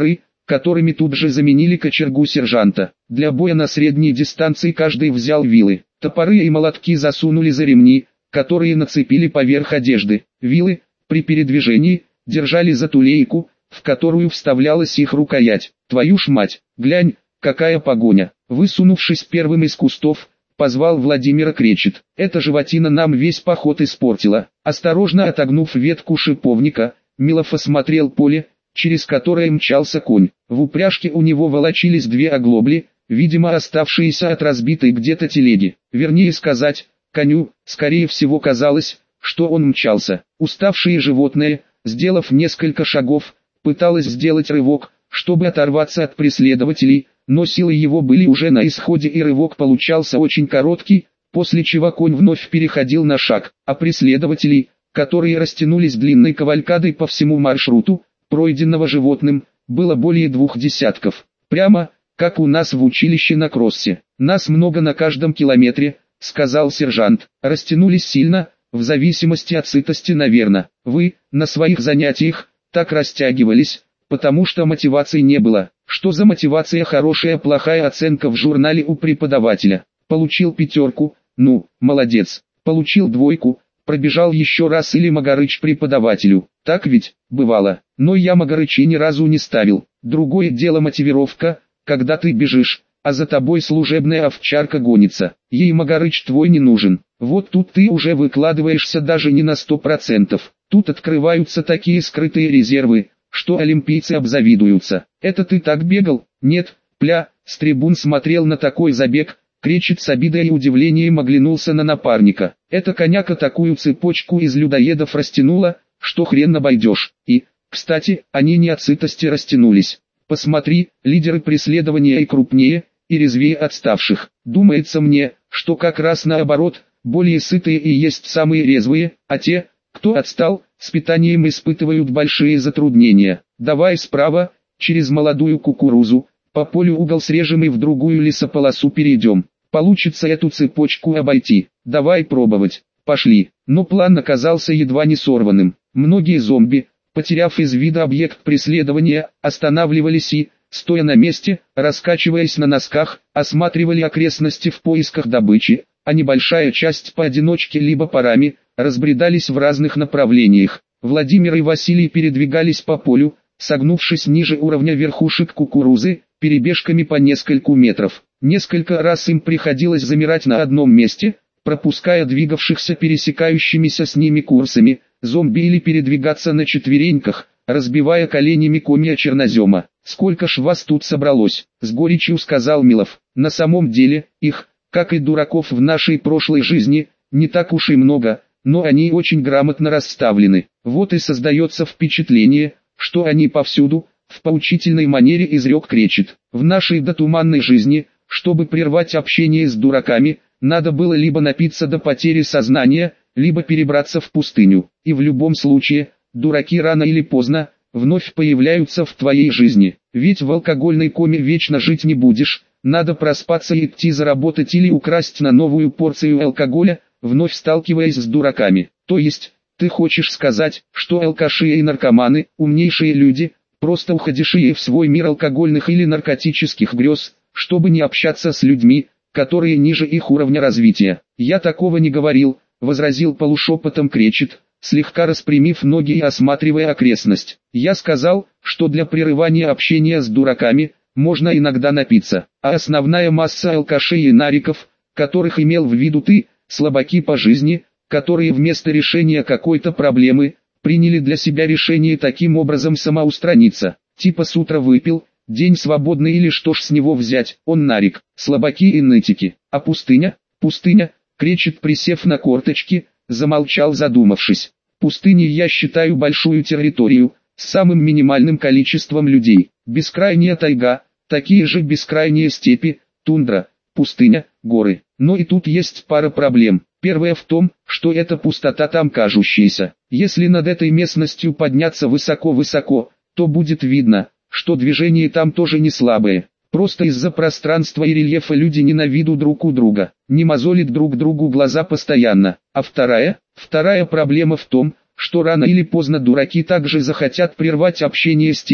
которыми тут же заменили кочергу сержанта. Для боя на средней дистанции каждый взял вилы. Топоры и молотки засунули за ремни, которые нацепили поверх одежды. Вилы, при передвижении, держали за тулейку, в которую вставлялась их рукоять. Твою ж мать, глянь, какая погоня! Высунувшись первым из кустов, позвал Владимира Кречет. Эта животина нам весь поход испортила. Осторожно отогнув ветку шиповника, Милов осмотрел поле, через которое мчался конь. В упряжке у него волочились две оглобли, видимо оставшиеся от разбитой где-то телеги. Вернее сказать, коню, скорее всего казалось, что он мчался. Уставшее животное, сделав несколько шагов, пыталось сделать рывок, чтобы оторваться от преследователей, но силы его были уже на исходе и рывок получался очень короткий, после чего конь вновь переходил на шаг, а преследователей, которые растянулись длинной кавалькадой по всему маршруту, пройденного животным, было более 2 десятков. Прямо, как у нас в училище на кроссе. Нас много на каждом километре, сказал сержант. Растянулись сильно, в зависимости от сытости, наверное. Вы, на своих занятиях, так растягивались, потому что мотивации не было. Что за мотивация? Хорошая, плохая оценка в журнале у преподавателя. Получил 5, ну, молодец. Получил 2, пробежал еще раз или Магарыч преподавателю. Так ведь, бывало. Но я Магарычи ни разу не ставил. Другое дело мотивировка, когда ты бежишь, а за тобой служебная овчарка гонится. Ей Магарыч твой не нужен. Вот тут ты уже выкладываешься даже не на 100%. Тут открываются такие скрытые резервы, что олимпийцы обзавидуются. Это ты так бегал? Нет, пля. С трибун смотрел на такой забег, Кречет с обидой и удивлением оглянулся на напарника. Эта коняка такую цепочку из людоедов растянула, что хрен обойдешь. И, кстати, они не от сытости растянулись. Посмотри, лидеры преследования и крупнее, и резвее отставших. Думается мне, что как раз наоборот, более сытые и есть самые резвые, а те, кто отстал, с питанием испытывают большие затруднения. Давай справа, через молодую кукурузу, по полю угол срежем и в другую лесополосу перейдем. Получится эту цепочку обойти. Давай пробовать. Пошли. Но план оказался едва не сорванным. Многие зомби, потеряв из вида объект преследования, останавливались и, стоя на месте, раскачиваясь на носках, осматривали окрестности в поисках добычи, а небольшая часть поодиночке либо парами, разбредались в разных направлениях. Владимир и Василий передвигались по полю, согнувшись ниже уровня верхушек кукурузы, перебежками по нескольку метров. Несколько раз им приходилось замирать на одном месте, пропуская двигавшихся пересекающимися с ними курсами, зомби или передвигаться на четвереньках, разбивая коленями комья чернозема. «Сколько ж вас тут собралось?» — с горечью сказал Милов. «На самом деле, их, как и дураков в нашей прошлой жизни, не так уж и много, но они очень грамотно расставлены. Вот и создается впечатление, что они повсюду», — в поучительной манере изрек Кречет. «В нашей дотуманной жизни, чтобы прервать общение с дураками, надо было либо напиться до потери сознания, либо перебраться в пустыню. И в любом случае, дураки рано или поздно вновь появляются в твоей жизни. Ведь в алкогольной коме вечно жить не будешь, надо проспаться и идти заработать или украсть на новую порцию алкоголя, вновь сталкиваясь с дураками. То есть, ты хочешь сказать, что алкаши и наркоманы, умнейшие люди, просто уходящие в свой мир алкогольных или наркотических грез, чтобы не общаться с людьми, которые ниже их уровня развития. «Я такого не говорил», — возразил полушепотом Кречет, слегка распрямив ноги и осматривая окрестность. «Я сказал, что для прерывания общения с дураками можно иногда напиться, а основная масса алкашей и нариков, которых имел в виду ты, слабаки по жизни, которые вместо решения какой-то проблемы, приняли для себя решение таким образом самоустраниться. Типа с утра выпил, день свободный или что ж с него взять, он нарик, слабаки и нытики. А пустыня? Пустыня?» Кречет, присев на корточки, замолчал, задумавшись. «Пустыней я считаю большую территорию, с самым минимальным количеством людей. Бескрайняя тайга, такие же бескрайние степи, тундра, пустыня, горы. Но и тут есть пара проблем. Первая в том, что эта пустота там кажущаяся. Если над этой местностью подняться высоко-высоко, то будет видно, что движение там тоже не слабое. Просто из-за пространства и рельефа люди ненавидят друг у друга, не мозолят друг другу глаза постоянно. А вторая проблема в том, что рано или поздно дураки также захотят прервать общение с теми,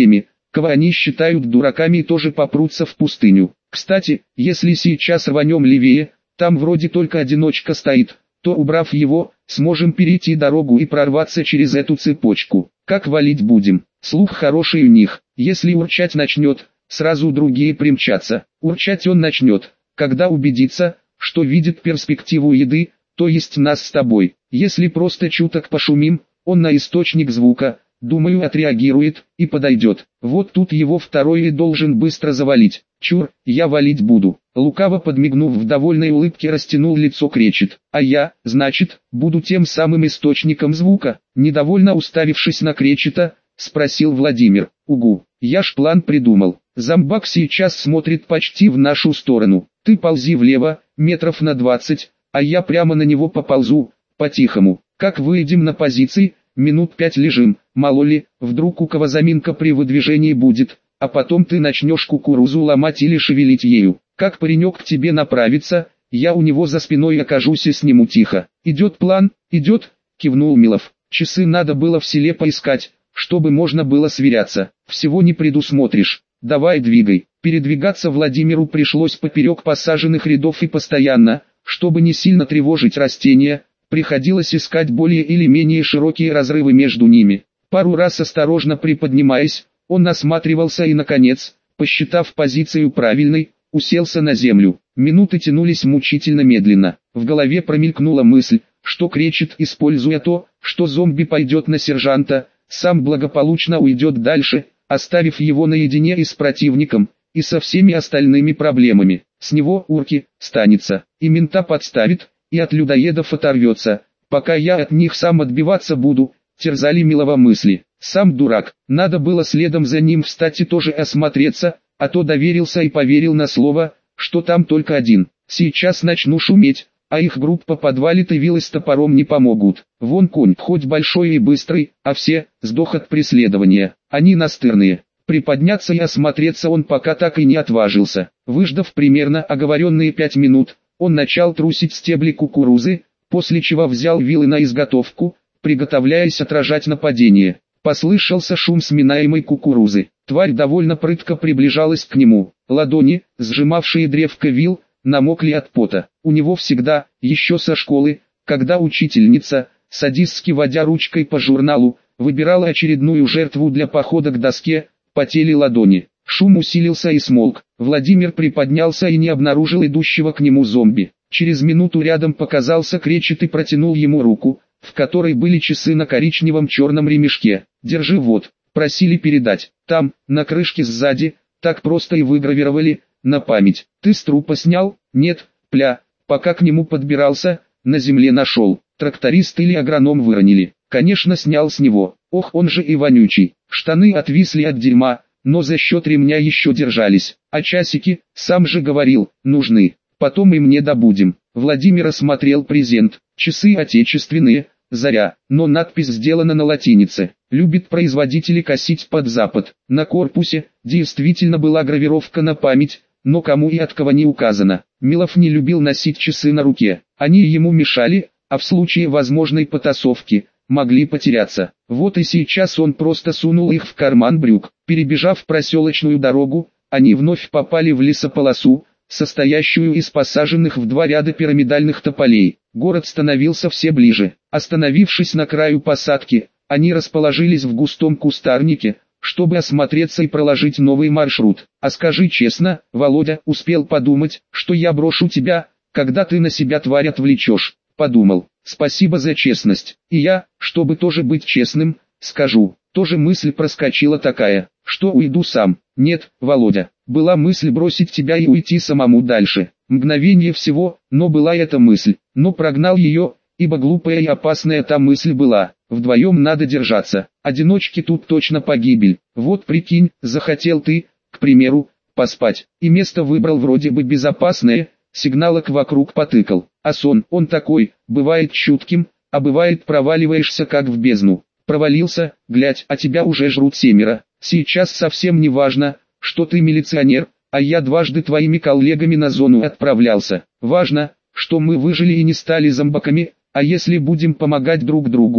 кого они считают дураками, тоже попрутся в пустыню. Кстати, если сейчас рванем левее, там вроде только одиночка стоит, то, убрав его, сможем перейти дорогу и прорваться через эту цепочку. Как валить будем? Слух хороший у них, если урчать начнет, сразу другие примчатся. Урчать он начнет, когда убедится, что видит перспективу еды, то есть нас с тобой. Если просто чуток пошумим, он на источник звука, думаю, отреагирует и подойдет. Вот тут его второй и должен быстро завалить. Чур, я валить буду. Лукаво подмигнув, в довольной улыбке растянул лицо кречет. А я, значит, буду тем самым источником звука? Недовольно уставившись на кречета, спросил Владимир. Угу, я ж план придумал. Зомбак сейчас смотрит почти в нашу сторону. Ты ползи влево, метров на 20, а я прямо на него поползу, по-тихому. Как выйдем на позиции, минут 5 лежим, мало ли, вдруг у кого заминка при выдвижении будет, а потом ты начнешь кукурузу ломать или шевелить ею. Как паренек к тебе направится, я у него за спиной окажусь и сниму тихо. Идет план? Идет, кивнул Милов. Часы надо было в селе поискать, чтобы можно было сверяться. Всего не предусмотришь. Давай двигай. Передвигаться Владимиру пришлось поперек посаженных рядов и постоянно, чтобы не сильно тревожить растения, приходилось искать более или менее широкие разрывы между ними. Пару раз осторожно приподнимаясь, он осматривался и наконец, посчитав позицию правильной, уселся на землю. Минуты тянулись мучительно медленно. В голове промелькнула мысль, что кречет, используя то, что зомби пойдет на сержанта, сам благополучно уйдет дальше, оставив его наедине и с противником, и со всеми остальными проблемами. С него, урки, станется, и мента подставит, и от людоедов оторвется, пока я от них сам отбиваться буду, терзали Милова мысли. Сам дурак, надо было следом за ним встать и тоже осмотреться, а то доверился и поверил на слово, что там только один. Сейчас начну шуметь, а их группа подвалит и вилы с топором не помогут. Вон конь, хоть большой и быстрый, а все, сдох от преследования. Они настырные. Приподняться и осмотреться он пока так и не отважился. Выждав примерно оговоренные 5 минут, он начал трусить стебли кукурузы, после чего взял вилы на изготовку, приготовляясь отражать нападение. Послышался шум сминаемой кукурузы. Тварь довольно прытко приближалась к нему. Ладони, сжимавшие древко вил, намокли от пота. У него всегда, еще со школы, когда учительница, садистски водя ручкой по журналу, выбирала очередную жертву для похода к доске, потели ладони. Шум усилился и смолк. Владимир приподнялся и не обнаружил идущего к нему зомби. Через минуту рядом показался кречет и протянул ему руку, в которой были часы на коричневом черном ремешке. «Держи вот», просили передать. Там, на крышке сзади, так просто и выгравировали, на память. «Ты с трупа снял?» «Нет, пля». Пока к нему подбирался, на земле нашел. Тракторист или агроном выронили. Конечно, снял с него. Ох, он же и вонючий. Штаны отвисли от дерьма, но за счет ремня еще держались. А часики, сам же говорил, нужны. Потом и мне добудем. Владимир осмотрел презент. Часы отечественные, Заря, но надпись сделана на латинице. Любит производители косить под запад. На корпусе действительно была гравировка на память, но кому и от кого не указано. Милов не любил носить часы на руке. Они ему мешали, а в случае возможной потасовки, могли потеряться. Вот и сейчас он просто сунул их в карман брюк. Перебежав проселочную дорогу, они вновь попали в лесополосу, состоящую из посаженных в 2 ряда пирамидальных тополей. Город становился все ближе. Остановившись на краю посадки, они расположились в густом кустарнике, чтобы осмотреться и проложить новый маршрут. «А скажи честно, Володя, успел подумать, что я брошу тебя, когда ты на себя тварь отвлечешь?» Подумал. «Спасибо за честность. И я, чтобы тоже быть честным, скажу». Тоже мысль проскочила такая, что уйду сам. «Нет, Володя, была мысль бросить тебя и уйти самому дальше. Мгновение всего, но была эта мысль. Но прогнал ее, ибо глупая и опасная та мысль была. Вдвоем надо держаться. Одиночке тут точно погибель. Вот прикинь, захотел ты, к примеру, поспать. И место выбрал вроде бы безопасное, сигналок вокруг потыкал. А сон, он такой, бывает чутким, а бывает проваливаешься как в бездну. Провалился, глядь, а тебя уже жрут 7. Сейчас совсем не важно, что ты милиционер, а я дважды твоими коллегами на зону отправлялся. Важно, что мы выжили и не стали зомбаками, а если будем помогать друг другу,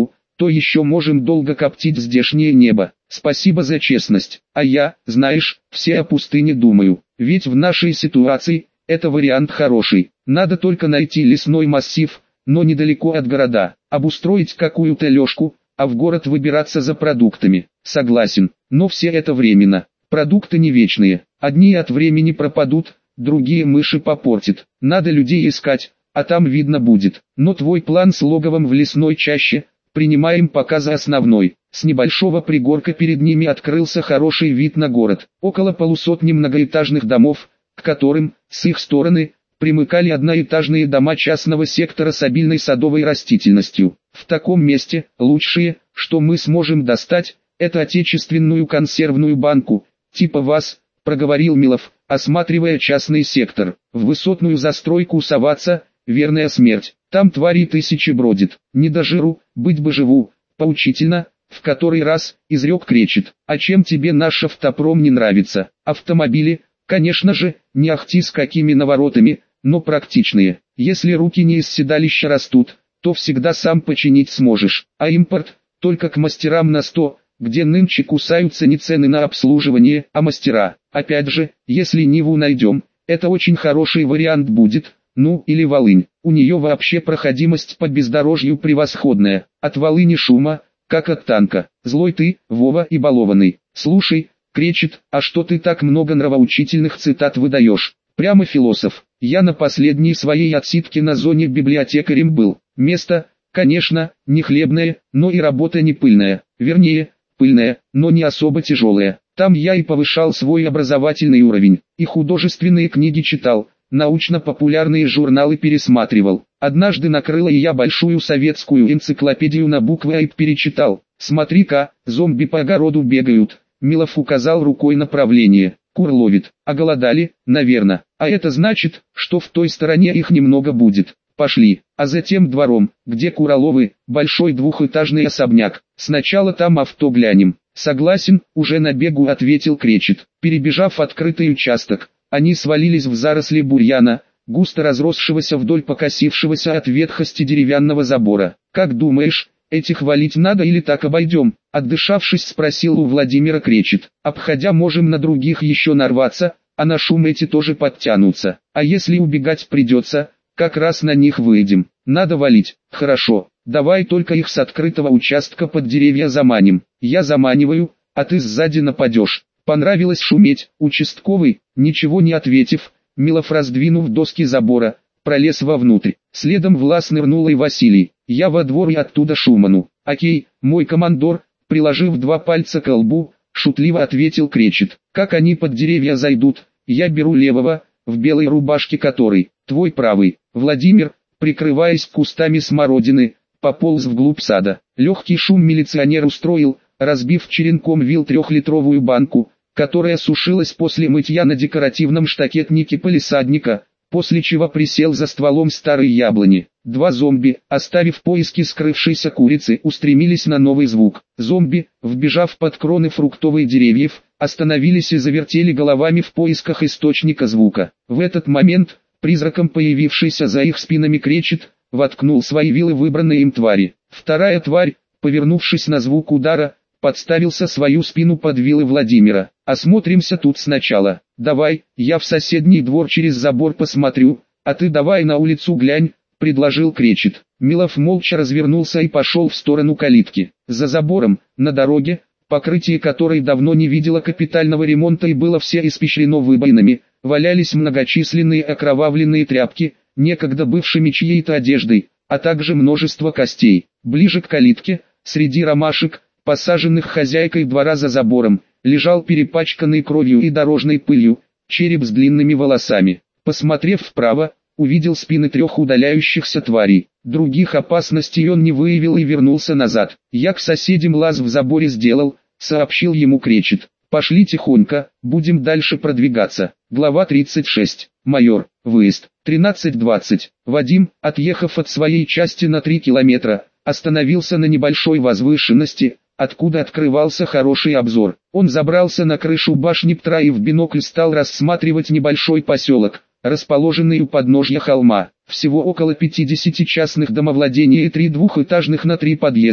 то еще можем долго коптить здешнее небо. Спасибо за честность. А я, знаешь, все о пустыне думаю. Ведь в нашей ситуации, это вариант хороший. Надо только найти лесной массив, но недалеко от города. Обустроить какую-то лёжку, а в город выбираться за продуктами. Согласен, но все это временно. Продукты не вечные. Одни от времени пропадут, другие мыши попортят. Надо людей искать, а там видно будет. Но твой план с логовом в лесной чаще, принимаем пока за основной. С небольшого пригорка перед ними открылся хороший вид на город. Около полусотни многоэтажных домов, к которым, с их стороны, примыкали одноэтажные дома частного сектора с обильной садовой растительностью. В таком месте, лучшее, что мы сможем достать, это отечественную консервную банку, типа вас, проговорил Милов, осматривая частный сектор. В высотную застройку соваться, верная смерть. Там твари тысячи бродит. Не до жиру, быть бы живу. Поучительно, в который раз, изрек Кречет. А чем тебе наш автопром не нравится? Автомобили, конечно же, не ахти с какими наворотами, но практичные. Если руки не из седалища растут, то всегда сам починить сможешь. А импорт, только к мастерам на 100, где нынче кусаются не цены на обслуживание, а мастера. Опять же, если Ниву найдем, это очень хороший вариант будет, ну или Волынь. У нее вообще проходимость по бездорожью превосходная. От Волыни шума, как от танка. Злой ты, Вова и балованный. Слушай, Кречет, а что ты так много нравоучительных цитат выдаешь? Прямо философ. Я на последней своей отсидке на зоне библиотекарем был. Место, конечно, не хлебное, но и работа не пыльная. Вернее, пыльная, но не особо тяжелая. Там я и повышал свой образовательный уровень. И художественные книги читал, научно-популярные журналы пересматривал. Однажды накрыло и я большую советскую энциклопедию на буквы и перечитал. Смотри-ка, зомби по огороду бегают. Милов указал рукой направление. Кур ловит. Оголодали, наверное. А это значит, что в той стороне их немного будет. Пошли. А затем двором, где куроловы, большой двухэтажный особняк. Сначала там авто глянем. Согласен, уже на бегу ответил Кречет. Перебежав открытый участок, они свалились в заросли бурьяна, густо разросшегося вдоль покосившегося от ветхости деревянного забора. Как думаешь, этих валить надо или так обойдем? Отдышавшись, спросил у Владимира Кречет. Обходя, можем на других еще нарваться, а на шум эти тоже подтянутся. А если убегать придется, как раз на них выйдем. Надо валить. Хорошо, давай только их с открытого участка под деревья заманим. Я заманиваю, а ты сзади нападешь. Понравилось шуметь. Участковый, ничего не ответив, Милов, раздвинув доски забора, пролез вовнутрь. Следом в лаз нырнул и Василий. Я во двор и оттуда Шуману. Окей, мой командор, приложив 2 пальца к лбу, шутливо ответил Кречет. Как они под деревья зайдут, я беру левого, в белой рубашке который, твой правый. Владимир, прикрываясь кустами смородины, пополз вглубь сада. Легкий шум милиционер устроил, разбив черенком вил 3-литровую банку, которая сушилась после мытья на декоративном штакетнике палисадника, после чего присел за стволом старой яблони. 2 зомби, оставив поиски скрывшейся курицы, устремились на новый звук. Зомби, вбежав под кроны фруктовых деревьев, остановились и завертели головами в поисках источника звука. В этот момент, призраком появившийся за их спинами Кречет, воткнул свои вилы в выбранные им твари. Вторая тварь, повернувшись на звук удара, подставился свою спину под вилы Владимира. Осмотримся тут сначала. Давай, я в соседний двор через забор посмотрю, а ты давай на улицу глянь, предложил Кречет. Милов молча развернулся и пошел в сторону калитки. За забором, на дороге, покрытие которой давно не видело капитального ремонта и было все испещрено выбоинами, валялись многочисленные окровавленные тряпки, некогда бывшими чьей-то одеждой, а также множество костей. Ближе к калитке, среди ромашек, посаженных хозяйкой двора за забором, лежал перепачканный кровью и дорожной пылью, череп с длинными волосами. Посмотрев вправо, увидел спины 3 удаляющихся тварей. Других опасностей он не выявил и вернулся назад. «Я к соседям лаз в заборе сделал», — сообщил ему Кречет. «Пошли тихонько, будем дальше продвигаться». Глава 36. Майор. Выезд. 13:20. Вадим, отъехав от своей части на 3 километра, остановился на небольшой возвышенности, откуда открывался хороший обзор. Он забрался на крышу башни ПТРА и в бинокль стал рассматривать небольшой поселок, расположенный у подножья холма. Всего около 50 частных домовладений и 3 двухэтажных на 3 подъезда,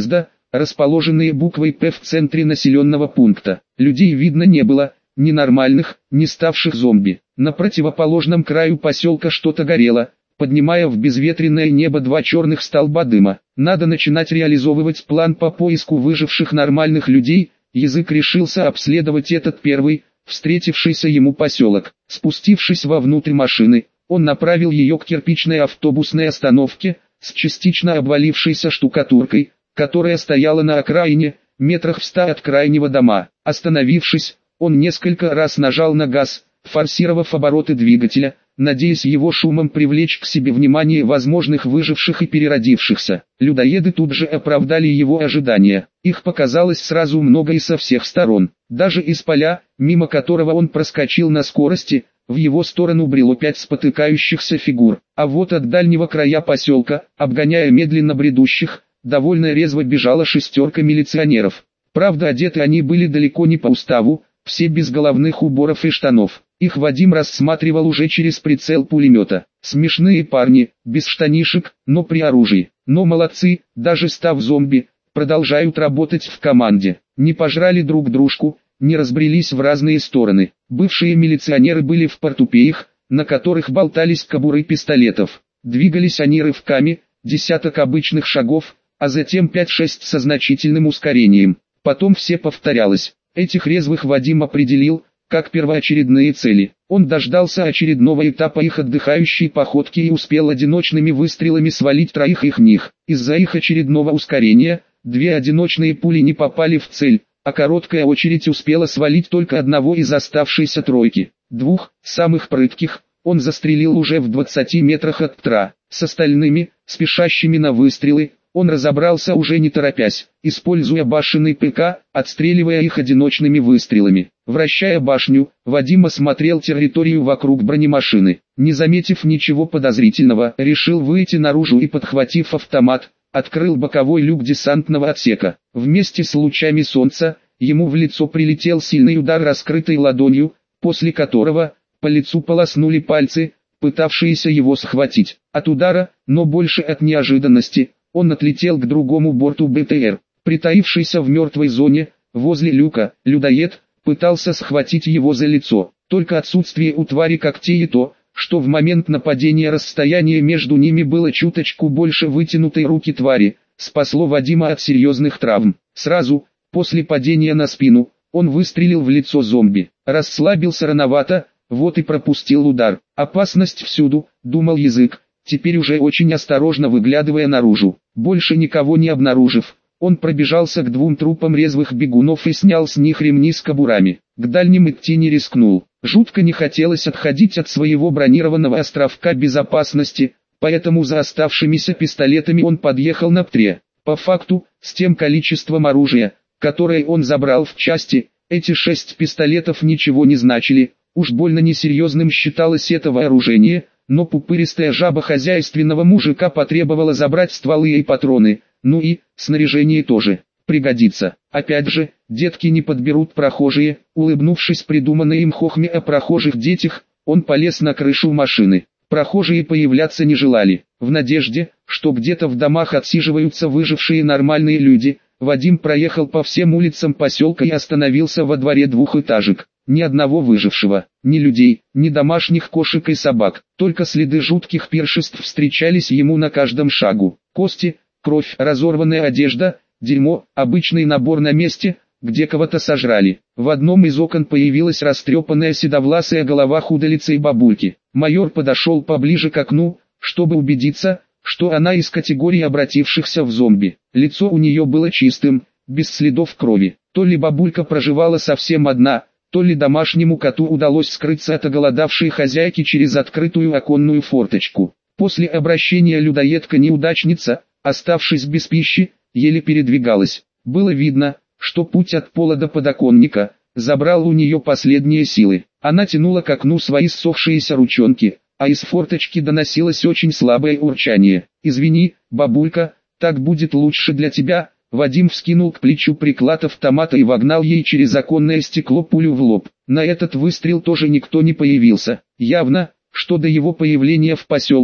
расположенные буквой «П» в центре населенного пункта. Людей видно не было, ни нормальных, ни ставших зомби. На противоположном краю поселка что-то горело, поднимая в безветренное небо два черных столба дыма. Надо начинать реализовывать план по поиску выживших нормальных людей. Язык решился обследовать этот первый, встретившийся ему поселок. Спустившись вовнутрь машины, он направил ее к кирпичной автобусной остановке, с частично обвалившейся штукатуркой, которая стояла на окраине, метрах в 100 от крайнего дома. Остановившись, он несколько раз нажал на газ, форсировав обороты двигателя, надеясь его шумом привлечь к себе внимание возможных выживших и переродившихся. Людоеды тут же оправдали его ожидания. Их показалось сразу много и со всех сторон. Даже из поля, мимо которого он проскочил на скорости, в его сторону брело 5 спотыкающихся фигур. А вот от дальнего края поселка, обгоняя медленно бредущих, довольно резво бежала 6 милиционеров. Правда, одеты они были далеко не по уставу, все без головных уборов и штанов. Их Вадим рассматривал уже через прицел пулемета. Смешные парни, без штанишек, но при оружии. Но молодцы, даже став зомби, продолжают работать в команде. Не пожрали друг дружку, не разбрелись в разные стороны. Бывшие милиционеры были в портупеях, на которых болтались кобуры пистолетов. Двигались они рывками, десяток обычных шагов, а затем 5-6 со значительным ускорением. Потом все повторялось. Этих резвых Вадим определил, как первоочередные цели. Он дождался очередного этапа их отдыхающей походки и успел одиночными выстрелами свалить 3 их них. Из-за их очередного ускорения, 2 одиночные пули не попали в цель, а короткая очередь успела свалить только одного из оставшейся тройки. 2, самых прытких, он застрелил уже в 20 метрах от ТРА. С остальными, спешащими на выстрелы, он разобрался уже не торопясь, используя башенный ПК, отстреливая их одиночными выстрелами. Вращая башню, Вадим осмотрел территорию вокруг бронемашины. Не заметив ничего подозрительного, решил выйти наружу и, подхватив автомат, открыл боковой люк десантного отсека. Вместе с лучами солнца, ему в лицо прилетел сильный удар раскрытой ладонью, после которого по лицу полоснули пальцы, пытавшиеся его схватить. От удара, но больше от неожиданности, он отлетел к другому борту БТР. Притаившийся в мертвой зоне, возле люка, людоед пытался схватить его за лицо. Только отсутствие у твари когтей и то, что в момент нападения расстояние между ними было чуточку больше вытянутой руки твари, спасло Вадима от серьезных травм. Сразу, после падения на спину, он выстрелил в лицо зомби. Расслабился рановато, вот и пропустил удар. Опасность всюду, думал язык, теперь уже очень осторожно выглядывая наружу. Больше никого не обнаружив, он пробежался к 2 трупам резвых бегунов и снял с них ремни с кобурами. К дальним идти не рискнул. Жутко не хотелось отходить от своего бронированного островка безопасности, поэтому за оставшимися пистолетами он подъехал на ПТРе. По факту, с тем количеством оружия, которое он забрал в части, эти 6 пистолетов ничего не значили. Уж больно несерьезным считалось это вооружение, но пупыристая жаба хозяйственного мужика потребовала забрать стволы и патроны, ну и снаряжение тоже пригодится. Опять же, детки не подберут прохожие. Улыбнувшись придуманной им хохме о прохожих детях, он полез на крышу машины. Прохожие появляться не желали. В надежде, что где-то в домах отсиживаются выжившие нормальные люди, Вадим проехал по всем улицам поселка и остановился во дворе 2-этажек. Ни одного выжившего, ни людей, ни домашних кошек и собак, только следы жутких пиршеств встречались ему на каждом шагу. Кости, кровь, разорванная одежда, дерьмо, обычный набор на месте, где кого-то сожрали. В одном из окон появилась растрепанная седовласая голова худолицей бабульки. Майор подошел поближе к окну, чтобы убедиться, что она из категории обратившихся в зомби. Лицо у нее было чистым, без следов крови. То ли бабулька проживала совсем одна, то ли домашнему коту удалось скрыться от оголодавшей хозяйки через открытую оконную форточку. После обращения людоедка-неудачница, оставшись без пищи, еле передвигалась. Было видно, что путь от пола до подоконника забрал у нее последние силы. Она тянула к окну свои ссохшиеся ручонки, а из форточки доносилось очень слабое урчание. «Извини, бабулька, так будет лучше для тебя». Вадим вскинул к плечу приклад автомата и вогнал ей через оконное стекло пулю в лоб. На этот выстрел тоже никто не появился. Явно, что до его появления в поселке,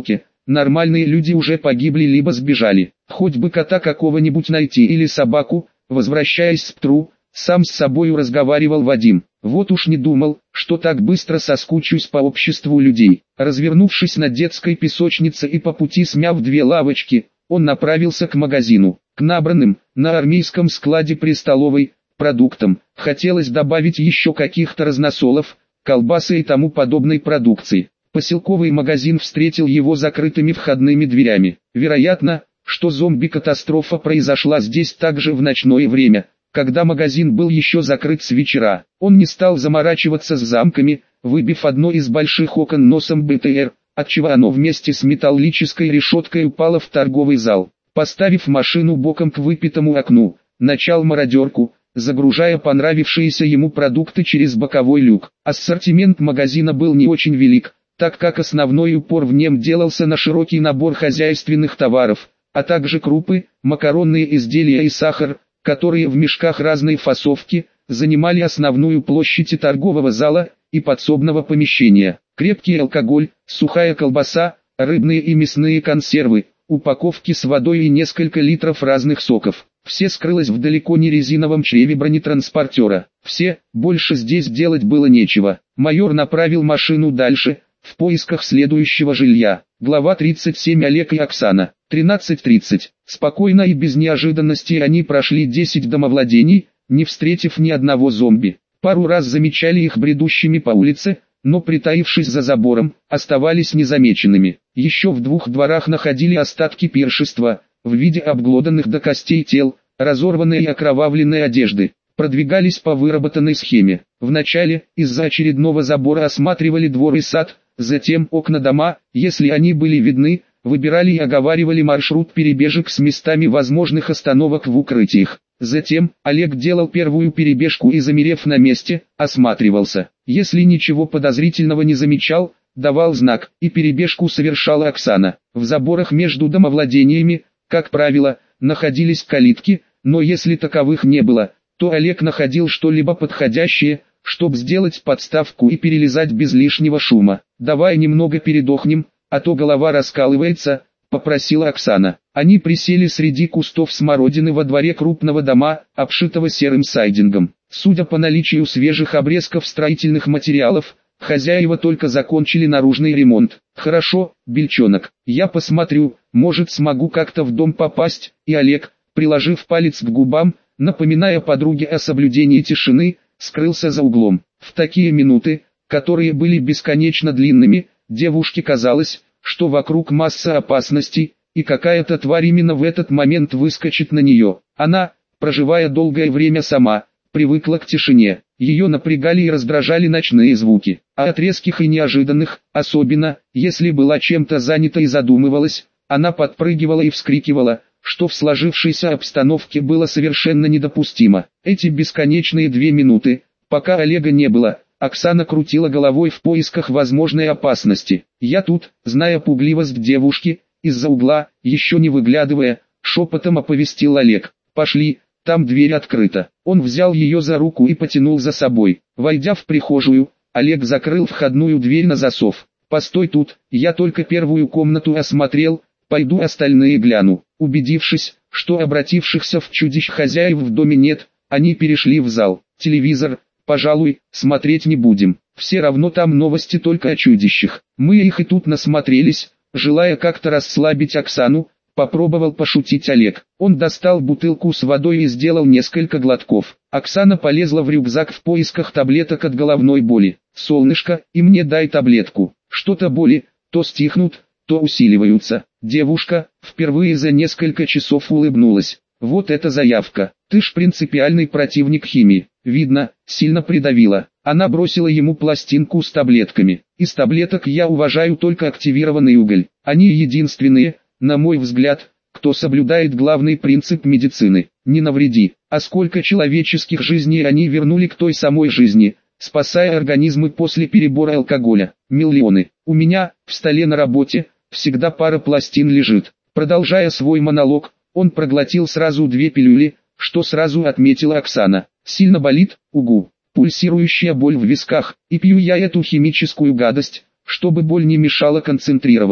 нормальные люди уже погибли либо сбежали. Хоть бы кота какого-нибудь найти или собаку. Возвращаясь с ПТРУ, сам с собою разговаривал Вадим. Вот уж не думал, что так быстро соскучусь по обществу людей. Развернувшись на детской песочнице и по пути смяв 2 лавочки, он направился к магазину. К набранным, на армейском складе при столовой, продуктам, хотелось добавить еще каких-то разносолов, колбасы и тому подобной продукции. Поселковый магазин встретил его закрытыми входными дверями. Вероятно, что зомби-катастрофа произошла здесь также в ночное время, когда магазин был еще закрыт с вечера. Он не стал заморачиваться с замками, выбив одно из больших окон носом БТР, отчего оно вместе с металлической решеткой упало в торговый зал. Поставив машину боком к выпитому окну, начал мародерку, загружая понравившиеся ему продукты через боковой люк. Ассортимент магазина был не очень велик, так как основной упор в нем делался на широкий набор хозяйственных товаров, а также крупы, макаронные изделия и сахар, которые в мешках разной фасовки, занимали основную площадь торгового зала и подсобного помещения. Крепкий алкоголь, сухая колбаса, рыбные и мясные консервы, упаковки с водой и несколько литров разных соков. Все скрылось в далеко не резиновом чреве бронетранспортера. Больше здесь делать было нечего. Майор направил машину дальше, в поисках следующего жилья. Глава 37. Олег и Оксана. 13:30. Спокойно и без неожиданностей они прошли 10 домовладений, не встретив ни одного зомби. Пару раз замечали их бредущими по улице, но притаившись за забором, оставались незамеченными. Еще в 2 дворах находили остатки пиршества, в виде обглоданных до костей тел, разорванной и окровавленной одежды. Продвигались по выработанной схеме. Вначале, из-за очередного забора осматривали двор и сад, затем окна дома, если они были видны, выбирали и оговаривали маршрут перебежек с местами возможных остановок в укрытиях. Затем, Олег делал первую перебежку и, замерев на месте, осматривался. Если ничего подозрительного не замечал, давал знак, и перебежку совершала Оксана. В заборах между домовладениями, как правило, находились калитки, но если таковых не было, то Олег находил что-либо подходящее, чтобы сделать подставку и перелезать без лишнего шума. «Давай немного передохнем, а то голова раскалывается», — попросила Оксана. Они присели среди кустов смородины во дворе крупного дома, обшитого серым сайдингом. Судя по наличию свежих обрезков строительных материалов, хозяева только закончили наружный ремонт. «Хорошо, бельчонок, я посмотрю, может смогу как-то в дом попасть», и Олег, приложив палец к губам, напоминая подруге о соблюдении тишины, скрылся за углом. В такие минуты, которые были бесконечно длинными, девушке казалось, что вокруг масса опасностей, и какая-то тварь именно в этот момент выскочит на нее. Она, проживая долгое время сама, привыкла к тишине. Ее напрягали и раздражали ночные звуки, а от резких и неожиданных, особенно, если была чем-то занята и задумывалась, она подпрыгивала и вскрикивала, что в сложившейся обстановке было совершенно недопустимо. Эти бесконечные 2 минуты, пока Олега не было, Оксана крутила головой в поисках возможной опасности. «Я тут», зная пугливость девушки, из-за угла, еще не выглядывая, шепотом оповестил Олег. «Пошли, там дверь открыта». Он взял ее за руку и потянул за собой. Войдя в прихожую, Олег закрыл входную дверь на засов. «Постой тут, я только первую комнату осмотрел, пойду остальные гляну». Убедившись, что обратившихся в чудищ хозяев в доме нет, они перешли в зал. «Телевизор, пожалуй, смотреть не будем. Все равно там новости только о чудищах. Мы их и тут насмотрелись», желая как-то расслабить Оксану, попробовал пошутить Олег. Он достал бутылку с водой и сделал несколько глотков. Оксана полезла в рюкзак в поисках таблеток от головной боли. «Солнышко, и мне дай таблетку. Что-то боли, то стихнут, то усиливаются». Девушка, впервые за несколько часов улыбнулась. «Вот это заявка. Ты ж принципиальный противник химии. Видно, сильно придавила». Она бросила ему пластинку с таблетками. «Из таблеток я уважаю только активированный уголь. Они единственные, на мой взгляд, кто соблюдает главный принцип медицины. Не навреди». А сколько человеческих жизней они вернули к той самой жизни, спасая организмы после перебора алкоголя. Миллионы. У меня, в столе на работе, всегда пара пластин лежит. Продолжая свой монолог, он проглотил сразу 2 пилюли, что сразу отметила Оксана. «Сильно болит, угу. Пульсирующая боль в висках, и пью я эту химическую гадость, чтобы боль не мешала концентрироваться».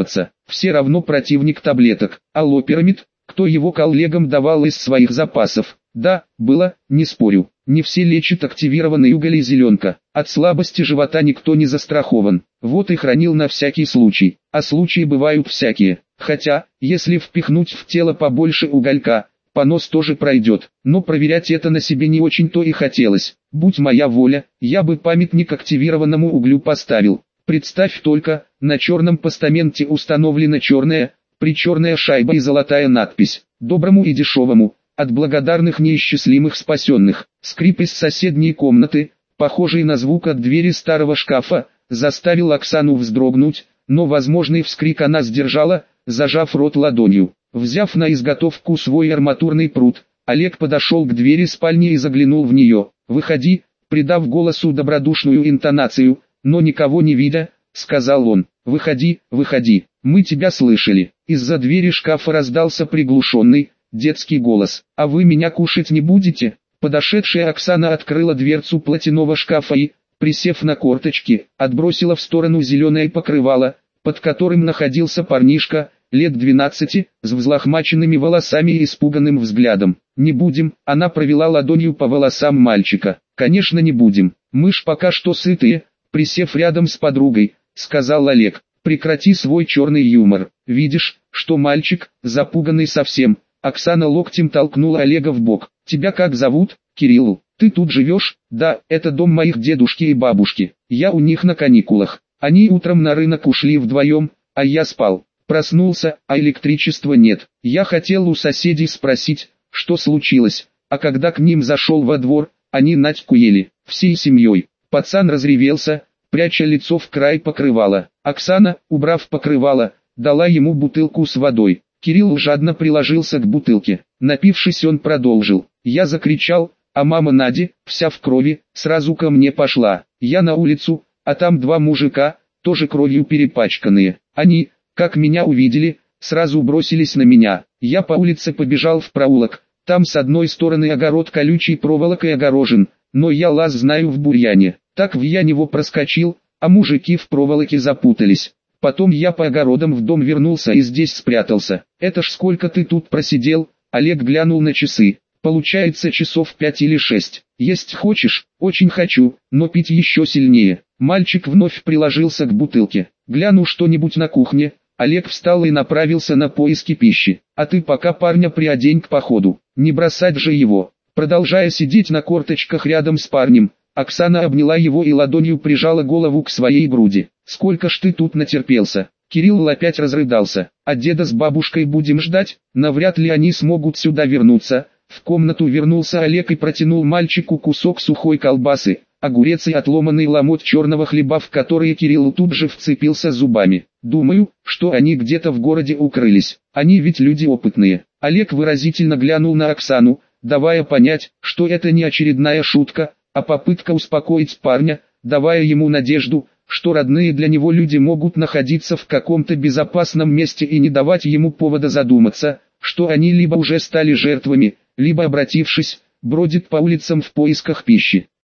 все равно противник таблеток. А лопирамид, кто его коллегам давал из своих запасов? Да, было, не спорю. Не все лечат активированный уголь и зеленка. От слабости живота никто не застрахован. Вот и хранил на всякий случай. А случаи бывают всякие. Хотя, если впихнуть в тело побольше уголька, понос тоже пройдет. Но проверять это на себе не очень-то и хотелось. Будь моя воля, я бы памятник активированному углю поставил. Представь только, на черном постаменте установлена черная, причерная шайба и золотая надпись «Доброму и дешевому». От благодарных неисчислимых спасенных. Скрип из соседней комнаты, похожий на звук от двери старого шкафа, заставил Оксану вздрогнуть, но возможный вскрик она сдержала, зажав рот ладонью. Взяв на изготовку свой арматурный прут, Олег подошел к двери спальни и заглянул в нее. «Выходи», придав голосу добродушную интонацию, но никого не видя, сказал он. «Выходи, выходи, мы тебя слышали». Из-за двери шкафа раздался приглушенный, детский голос. «А вы меня кушать не будете?» Подошедшая Оксана открыла дверцу платяного шкафа и, присев на корточки, отбросила в сторону зеленое покрывало, под которым находился парнишка, лет 12, с взлохмаченными волосами и испуганным взглядом. «Не будем», она провела ладонью по волосам мальчика. «Конечно не будем, мы ж пока что сытые», присев рядом с подругой, сказал Олег. «Прекрати свой черный юмор, видишь, что мальчик, запуганный совсем». Оксана локтем толкнула Олега в бок. «Тебя как зовут, Кирилл? Ты тут живешь?» «Да, это дом моих дедушки и бабушки. Я у них на каникулах. Они утром на рынок ушли вдвоем, а я спал. Проснулся, а электричества нет. Я хотел у соседей спросить, что случилось, а когда к ним зашел во двор, они Надьку ели, всей семьей». Пацан разревелся, пряча лицо в край покрывала. Оксана, убрав покрывало, дала ему бутылку с водой. Кирилл жадно приложился к бутылке. Напившись, он продолжил. Я закричал, а мама Нади, вся в крови, сразу ко мне пошла. Я на улицу, а там два мужика, тоже кровью перепачканные. Они, как меня увидели, сразу бросились на меня. Я по улице побежал в проулок. Там с одной стороны огород колючей проволокой огорожен, но я лаз знаю в бурьяне. Так я него проскочил, а мужики в проволоке запутались. Потом я по огородам в дом вернулся и здесь спрятался. Это ж сколько ты тут просидел? Олег глянул на часы. Получается часов 5 или 6. Есть хочешь? Очень хочу, но пить еще сильнее. Мальчик вновь приложился к бутылке. Гляну что-нибудь на кухне. Олег встал и направился на поиски пищи. А ты пока парня приодень к походу. Не бросать же его. Продолжая сидеть на корточках рядом с парнем, Оксана обняла его и ладонью прижала голову к своей груди. «Сколько ж ты тут натерпелся?» Кирилл опять разрыдался. «А деда с бабушкой будем ждать? Навряд ли они смогут сюда вернуться». В комнату вернулся Олег и протянул мальчику кусок сухой колбасы, огурец и отломанный ломоть черного хлеба, в который Кирилл тут же вцепился зубами. «Думаю, что они где-то в городе укрылись. Они ведь люди опытные». Олег выразительно глянул на Оксану, давая понять, что это не очередная шутка, а попытка успокоить парня, давая ему надежду, что родные для него люди могут находиться в каком-то безопасном месте и не давать ему повода задуматься, что они либо уже стали жертвами, либо, обратившись, бродят по улицам в поисках пищи.